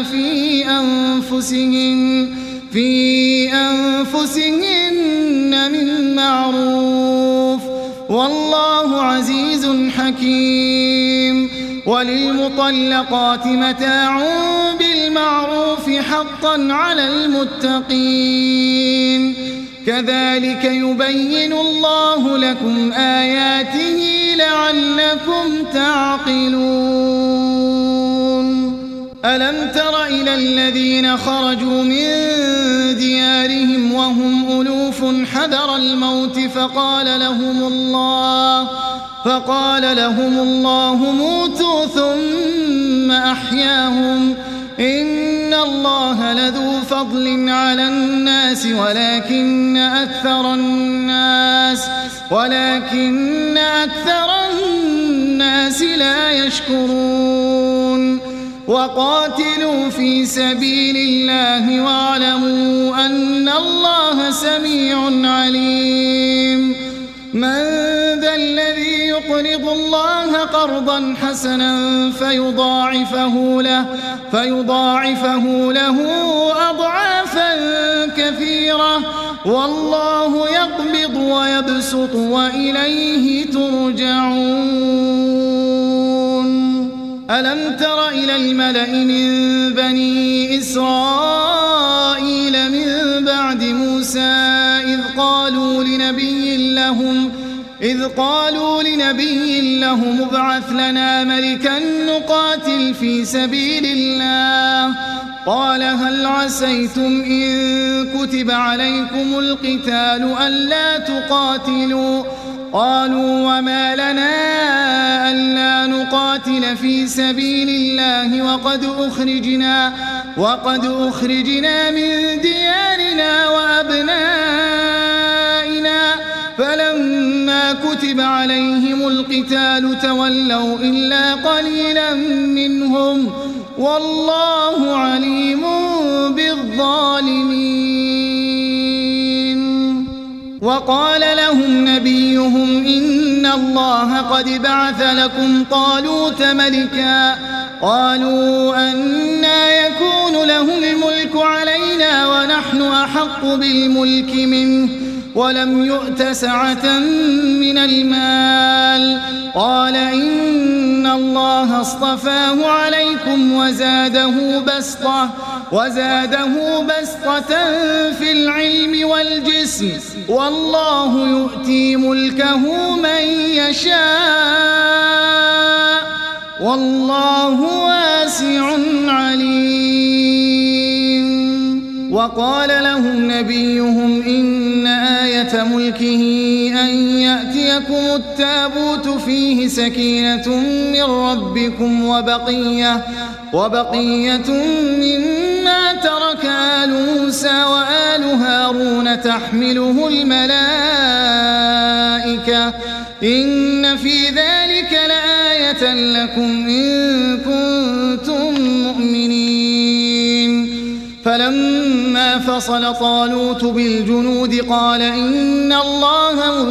في أنفسهن من معروف والله عزيز حكيم. وللمطلقات متاع بالمعروف حقا على المتقين. كذلك يبين الله لكم آياته لعلكم تعقلون. ألم تر إلى الذين خرجوا من ديارهم وهم ألوف حذر الموت فقال لهم الله موتوا ثم أحياهم إن الله لذو فضل على الناس ولكن أكثر الناس لا يشكرون. وقاتلوا في سبيل الله واعلموا أن الله سميع عليم. من ذا الذي يقرض الله قرضا حسنا فيضاعفه له أضعافا كثيرة والله يقبض ويبسط وإليه ترجعون. ألم تر إلى الملأ من بني إسرائيل من بعد موسى إذ قالوا لنبي لهم ابعث لنا ملكا نقاتل في سبيل الله قال هل عسيتم إن كتب عليكم القتال ألا تقاتلوا قالوا وما لنا ألا نقاتل في سبيل الله وقد أخرجنا من ديارنا وأبنائنا فلما كتب عليهم القتال تولوا إلا قليلا منهم والله عليم بالظالمين. وقال لهم نبيهم إن الله قد بعث لكم طالوت ملكا قالوا أنى يكون له الملك علينا ونحن أحق بالملك منه ولم يؤت سعة من المال قال إن الله اصطفاه عليكم وزاده بسطة في العلم والجسم والله يؤتي ملكه من يشاء والله واسع عليم. وقال لهم نبيهم إن آية ملكه أن يأتيكم التابوت فيه سكينة من ربكم وبقية مما ترك آل موسى وآل هارون تحمله الملائكة إن في ذلك لآية لكم إن كنتم مؤمنين. فلما فصل طالوت بالجنود قال إن الله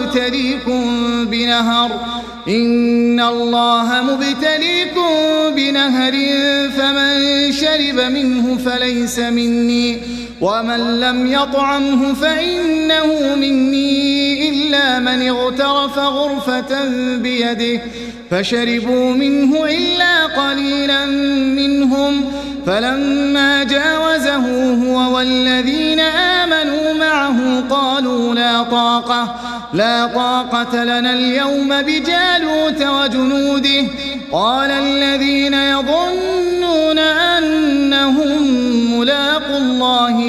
مبتليكم بنهر فمن شرب منه فليس مني ومن لم يطعمه فإنه مني إلا من اغترف غرفة بيده فشربوا منه إلا قليلا منهم فلما جاوزه هو والذين آمنوا معه قالوا لا طاقة لنا اليوم بجالوت وجنوده قال الذين يظنون أنهم ملاقو الله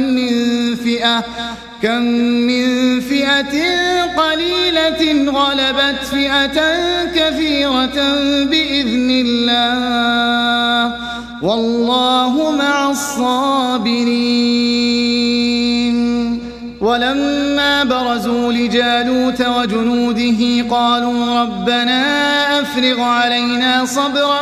كم من فئة قليلة غلبت فئة كثيرة بإذن الله والله مع الصابرين. ولما برزوا لجالوت وجنوده قالوا ربنا أفرغ علينا صبرا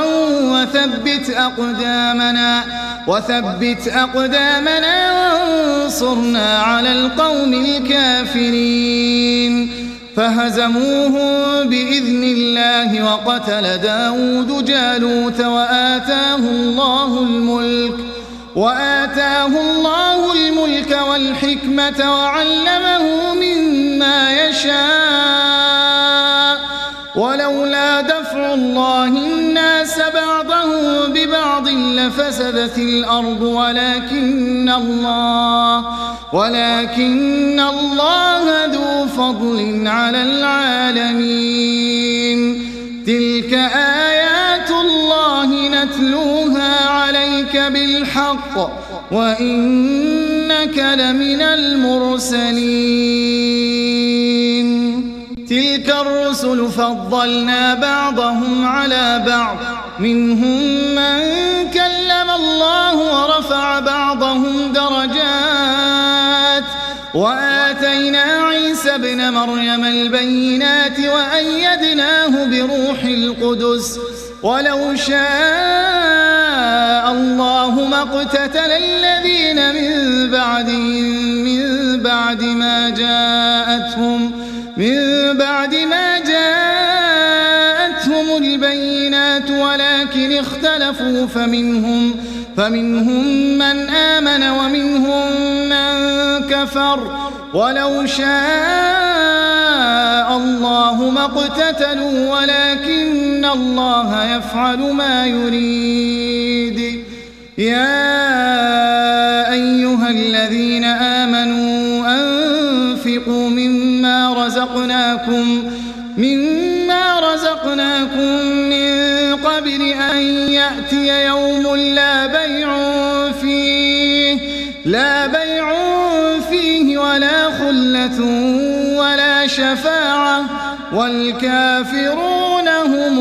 وثبت أقدامنا وانصرنا على القوم الكافرين. فهزموهم بإذن الله وقتل داود جالوت وآتاه الله الملك والحكمة وعلمه مما يشاء ولولا دفع الله الناس بعضهم ببعض لفسدت الأرض ولكن الله ذو فضل على العالمين. تلك آيات الله نتلوها عليك بالحق وإنك لمن المرسلين. تلك الرسل فضلنا بعضهم على بعض منهم من كلم الله ورفع بعضهم درجات وآتينا عيسى ابن مريم البينات وأيدناه بروح القدس ولو شاء الله ما اقتتل الذين من بعد ما جاءتهم البينات ولكن اختلفوا فمنهم من آمن ومنهم من كفر ولو شاء الله ما اقتتلوا ولكن الله يفعل ما يريد. يا أيها الذين آمنوا أنفقوا مما رزقناكم من قبل أن يأتي يوم لا بيع فيه ولا خلة ولا شفاعة والكافرون هم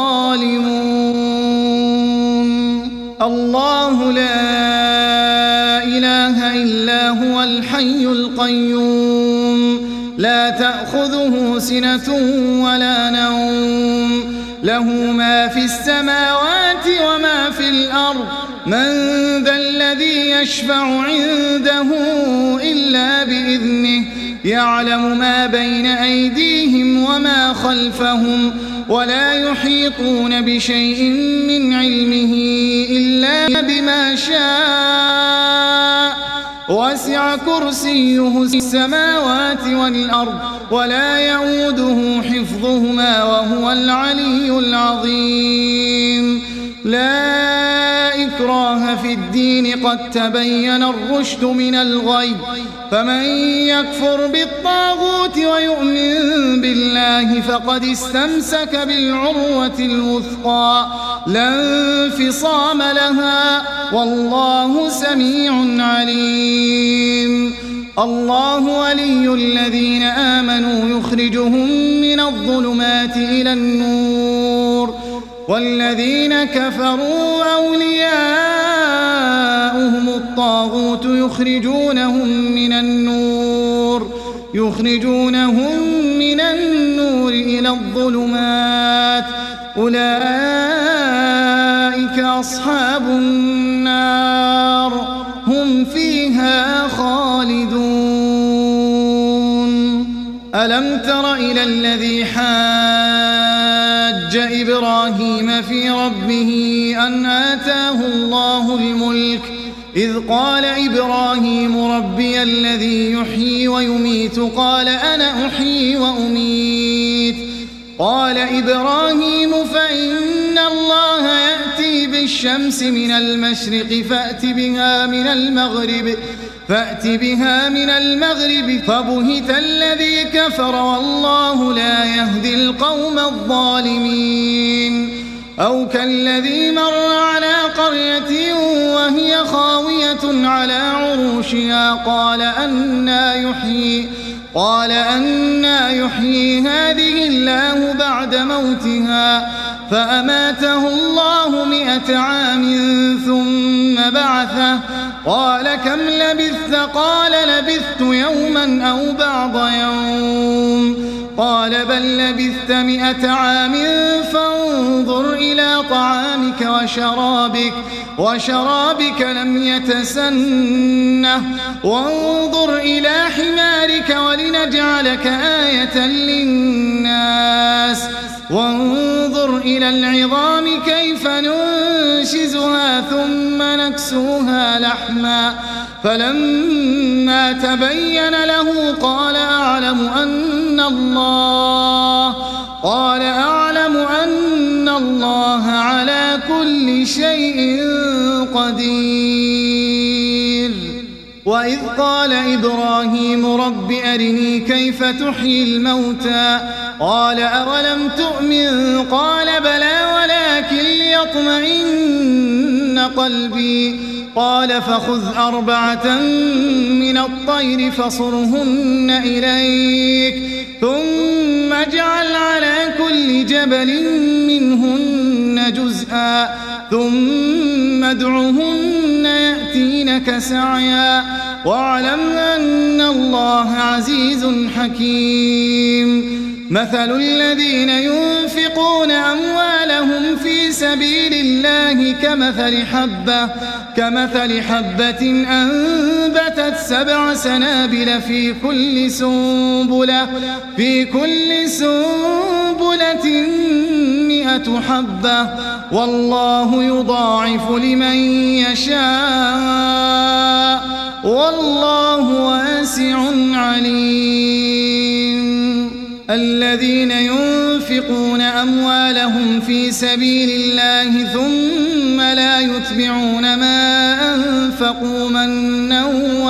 الظالمون. الله لا إله إلا هو الحي القيوم لا تأخذه سنة ولا نوم له ما في السماوات وما في الأرض من ذا الذي يشفع عنده إلا بإذنه يعلم ما بين أيديهم وما خلفهم ولا يحيطون بشيء من علمه إلا بما شاء وسع كرسيه السماوات والأرض ولا يؤوده حفظهما وهو العلي العظيم. لا إكراه في الدين قد تبين الرشد من الغي فمن يكفر بالطاغوت ويؤمن بالله فقد استمسك بالعروة الوثقى لا انفصام لها والله سميع عليم. الله ولي الذين آمنوا يخرجهم من الظلمات إلى النور والذين كفروا أولياؤهم الطاغوت يخرجونهم من النور إلى الظلمات أولئك أصحاب النار هم فيها خالدون. ألم تر إلى الذي حاج إبراهيم في ربه أن آتاه الله الملك إذ قال إبراهيم ربي الذي يحيي ويميت قال أنا أحيي وأميت قال إبراهيم فإن الله يأتي بالشمس من المشرق فأت بها من المغرب فبهت الذي كفر والله لا يهدي القوم الظالمين. أو كالذي مر على قرية وهي خاوية على عروشها قال أنى يحيي هذه الله بعد موتها فأماته الله 100 عام ثم بعثه قال كم لبثت قال لبثت يوما أو بعض يوم قال بل لبثت 100 عام فانظر إلى طعامك وشرابك لم يتسنه وانظر إلى حمارك ولنجعلك آية للناس وانظر إلى العظام كيف ننشزها ثم نكسوها لحما فلما تبين له قال أعلم أن الله على كل شيء قدير. وإذ قال إبراهيم رب أرني كيف تحيي الموتى قال أولم تؤمن قال بلى ولكن ليطمئن قلبي قال فخذ 4 من الطير فصرهن إليك ثم اجعل على كل جبل منهن جزءا ثم ادعهن يأتينك سعيا واعلم أن الله عزيز حكيم. مثل الذين ينفقون أموالهم في سبيل الله كمثل حبة أنبتت 7 سنابل في كل سنبلة 100 حبة والله يضاعف لمن يشاء والله واسع عليم. الذين ينفقون أموالهم في سبيل الله ثم لا يتبعون ما أنفقوا منا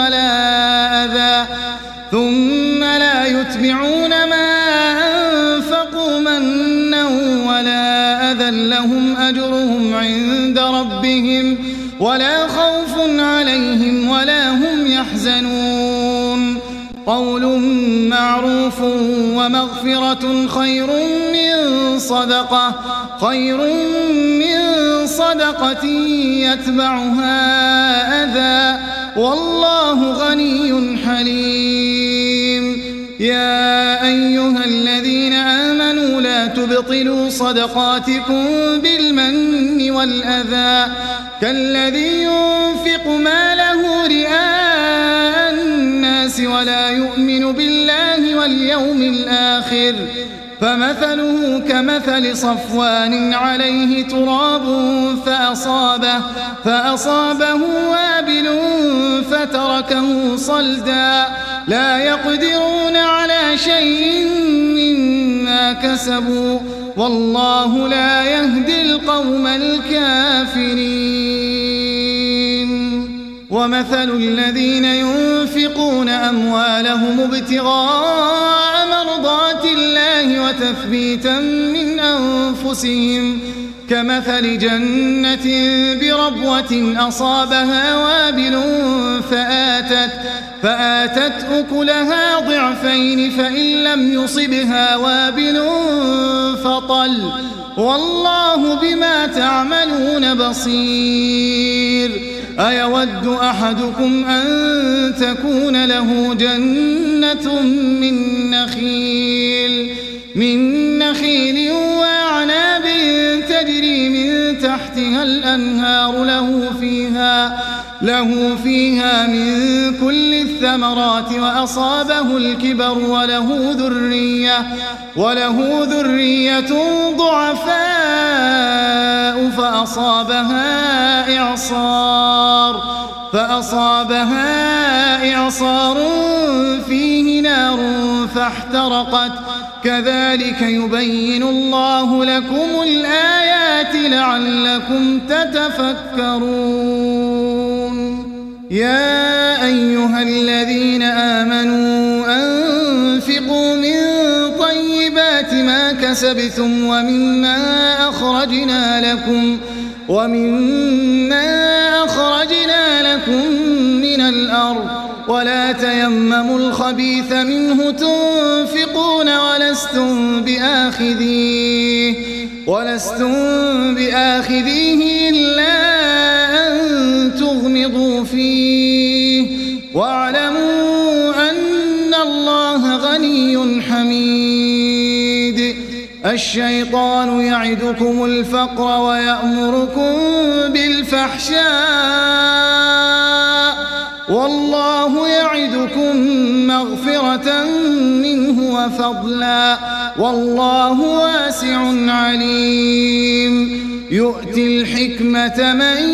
ولا أذى لهم أجرهم عند ربهم ولا خوف عليهم ولا هم يحزنون. قول معروف ومغفرة خير من صدقة يتبعها أذى والله غني حليم. يا أيها الذين آمنوا لا تبطلوا صدقاتكم بالمن والأذى كالذي ينفق ماله رئاء الناس الناس ولا يؤمن بالله واليوم الآخر فمثله كمثل صفوان عليه تراب فأصابه وابل فتركه صلدا لا يقدرون على شيء مما كسبوا والله لا يهدي القوم الكافرين ومثل الذين ينفقون أموالهم ابتغاء مرضات الله وتثبيتا من أنفسهم كمثل جنة بربوة أصابها وابل فآتت أكلها ضعفين فإن لم يصبها وابل فطل والله بما تعملون بصير أيود أحدكم أن تكون له جنة من نخيل وأعناب تجري من تحتها الأنهار له فيها من كل الثمرات وأصابه الكبر وله ذرية ضعفاء فأصابها إعصار فيه نار فاحترقت كذلك يبين الله لكم الآيات لعلكم تتفكرون يا أيها الذين آمنوا أنفقوا من طيبات ما كسبتم ومما أخرجنا لكم من الأرض ولا تيمموا الخبيث منه تنفقون ولستم بآخذيه إلا أن تغمضوا فيه واعلموا أن الله غني حميد الشيطان يعدكم الفقر ويأمركم بالفحشاء والله يعدكم مغفرة منه وفضلا والله واسع عليم يؤتي الحكمة من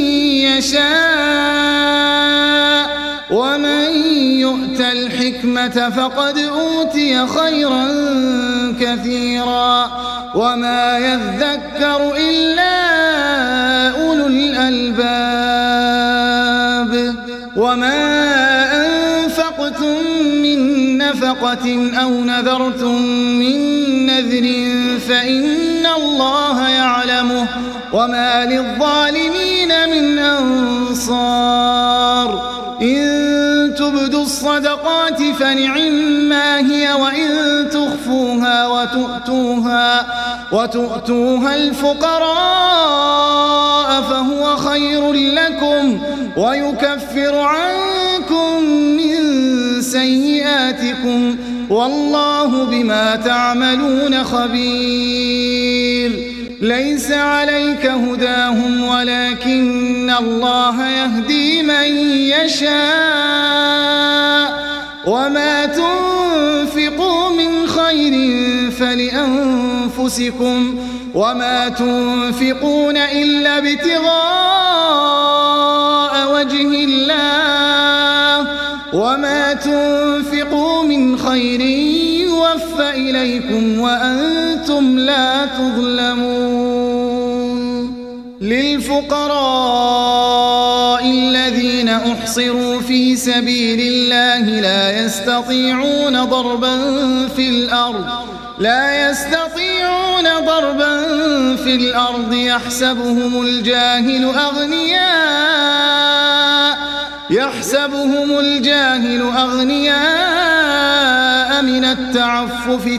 يشاء ومن يؤت الحكمة فقد أوتي خيرا كثيرا وما يذكر إلا أولو الألباب وما أنفقتم من نفقة أو نذرتم من نذر فإن الله يعلمه وما للظالمين من أنصار إن تبدوا الصدقات فنعما هي وإن تخفوها وتؤتوها الفقراء فهو خير لكم ويكفر عنكم من سيئاتكم والله بما تعملون خبير ليس عليك هداهم ولكن الله يهدي من يشاء وما تنفقوا من خير فلأنفسكم وما تنفقون إلا ابتغاء وجه الله وما تنفقوا من خير يوفى إليكم وأنتم لا تظلمون للفقراء الذين أحصروا في سبيل الله لا يستطيعون ضربا في الأرض يحسبهم الجاهل أغنياء من التعفف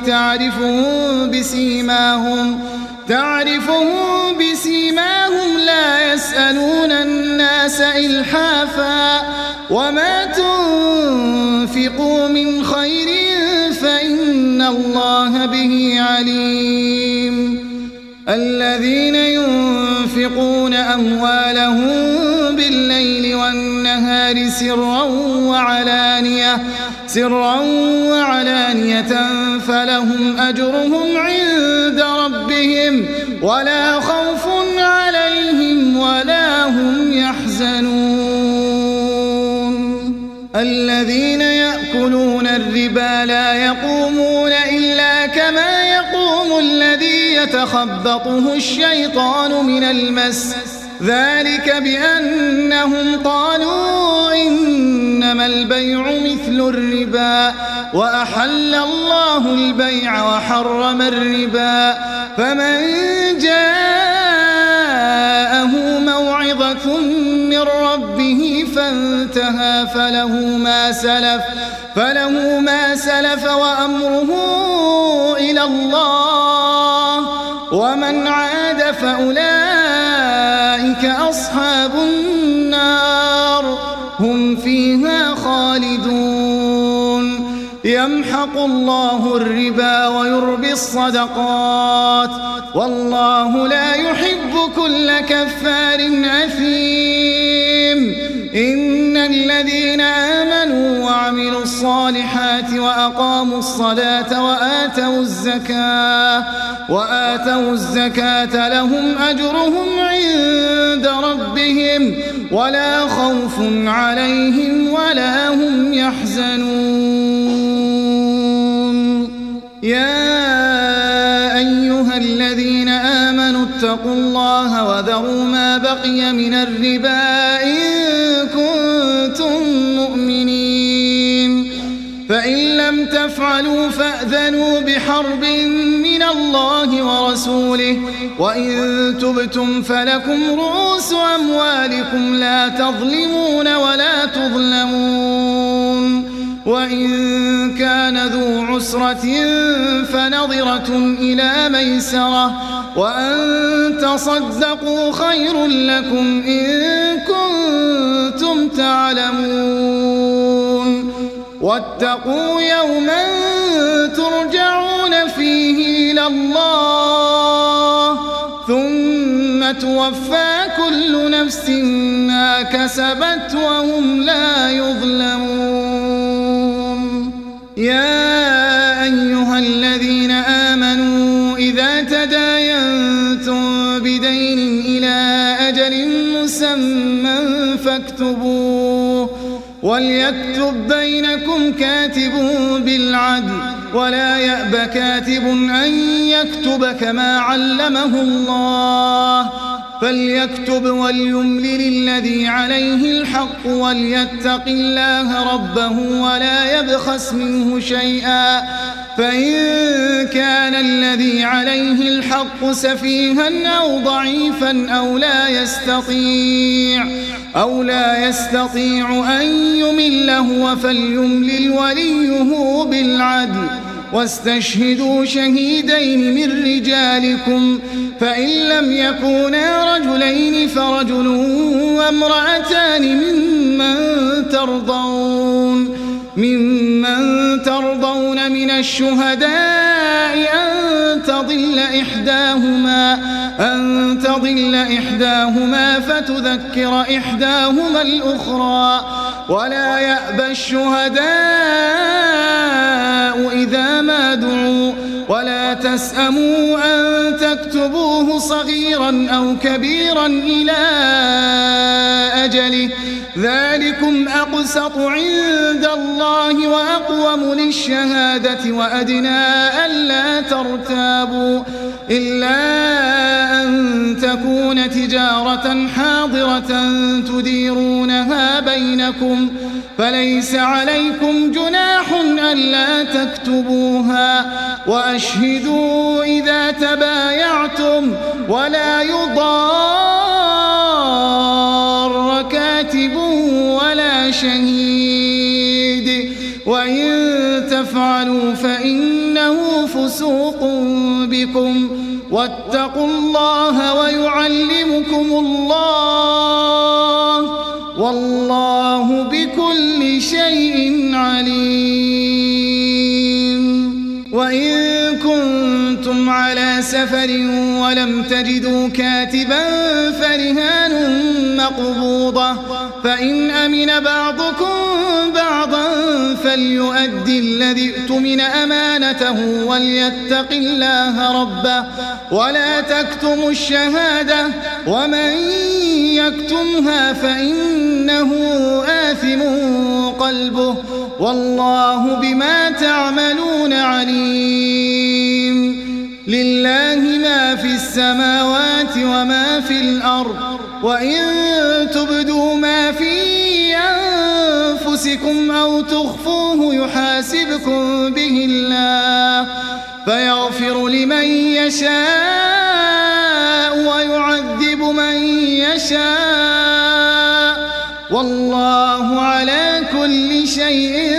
تعرفهم بسيماهم لا يسألون الناس إلحافا وما تنفقوا من خير فإن الله به عليم الذين ينفقون أموالهم بالليل والنهار النار سرا وعلانية فلهم أجرهم عند ربهم ولا خوف عليهم ولا هم يحزنون الذين يأكلون الربا لا يقومون إلا كما يقوم الذي يتخبطه الشيطان من المس ذلك بأنهم قالوا إنما البيع مثل الربا وأحل الله البيع وحرم الربا فمن جاءه موعظة من ربه فانتهى فله ما سلف وأمره إلى الله ومن عاد فأولئك أصحاب النار هم فيها خالدون يمحق الله الربا ويربي الصدقات والله لا يحب كل كفار أثيم إن الذين آمنوا وعملوا الصالحات وأقاموا الصلاة وآتوا الزكاة لهم أجرهم عند ربهم ولا خوف عليهم ولا هم يحزنون يا أيها الذين آمنوا اتقوا الله وذروا ما بقي من الربا إن كنتم مؤمنين فإن لم تفعلوا فأذنوا بحرب من الله ورسوله وإن تبتم فلكم رؤوس أموالكم لا تظلمون ولا تظلمون وإن كان ذو عسرة فنظرة إلى ميسرة وأن تصدقوا خير لكم إن كنتم تعلمون واتقوا يوما ترجعون فيه إلى الله ثم توفى كل نفس ما كسبت وهم لا يظلمون يا أيها الذين آمنوا إذا تداينتم بدين إلى أجل مسمى فاكتبوه وليكتب بينكم كاتب بالعدل ولا يأب كاتب أن يكتب كما علمه الله فليكتب وليملل الذي عليه الحق وليتق الله ربه ولا يبخس منه شيئا فإن كان الذي عليه الحق سفيها أو ضعيفا أو لا يستطيع أن يمله فليملل وليه بالعدل واستشهدوا شهيدين من رجالكم فإن لم يكونا رجلين فرجل وامرأتان ممن ترضون من الشهداء أن تضل إحداهما فتذكر إحداهما الأخرى ولا يأبى الشهداء إذا ما دعوا ولا تسأموا أن تكتبوه صغيرا أو كبيرا إلى أجله ذلكم أقسط عند الله وأقوم للشهادة وأدنى ألا ترتابوا إلا أن تكون تجارة حاضرة تديرونها بينكم فليس عليكم جناح ألا تكتبوها وأشهدوا إذا تبايعتم ولا يضار كاتب ولا شهيد وإن تفعلوا فإنه فسوق بكم واتقوا الله ويعلمكم الله والله بكل شيء عليم وإن كنتم كنتم على سفر ولم تجدوا كاتبا فرهان مقبوضة فإن أمن بعضكم بعضا فليؤدي الذي اؤتمن أمانته وليتق الله ربه ولا تكتموا الشهادة ومن يكتمها فإنه آثم قلبه والله بما تعملون عليم. لله ما في السماوات وما في الأرض وإن تبدوا ما في أنفسكم أو تخفوه يحاسبكم به الله فيغفر لمن يشاء ويعذب من يشاء والله على كل شيء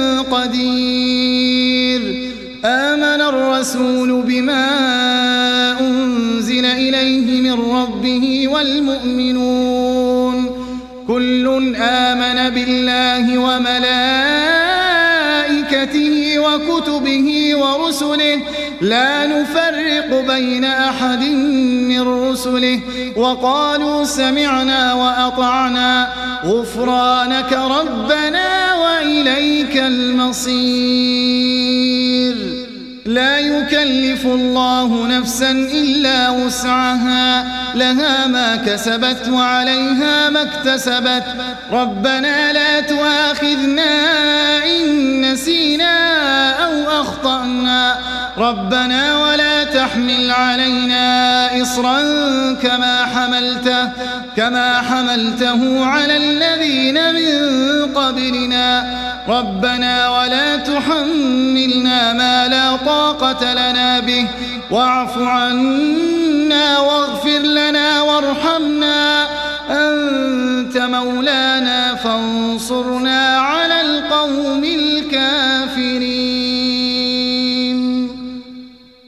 قدير. آمن الرسول بما أنزل إليه من ربه والمؤمنون كل آمن بالله وملائكته وكتبه ورسله لا نفرق بين أحد من رسله وقالوا سمعنا وأطعنا غفرانك ربنا وإليك المصير. لا يكلف الله نفسا إلا وسعها لها ما كسبت وعليها ما اكتسبت ربنا لا تؤاخذنا إن نسينا أو أخطأنا ربنا ولا تحمل علينا إصرا كما حملته على الذين من قبلنا ربنا ولا تحملنا ما لا طاقة لنا به واعف عنا واغفر لنا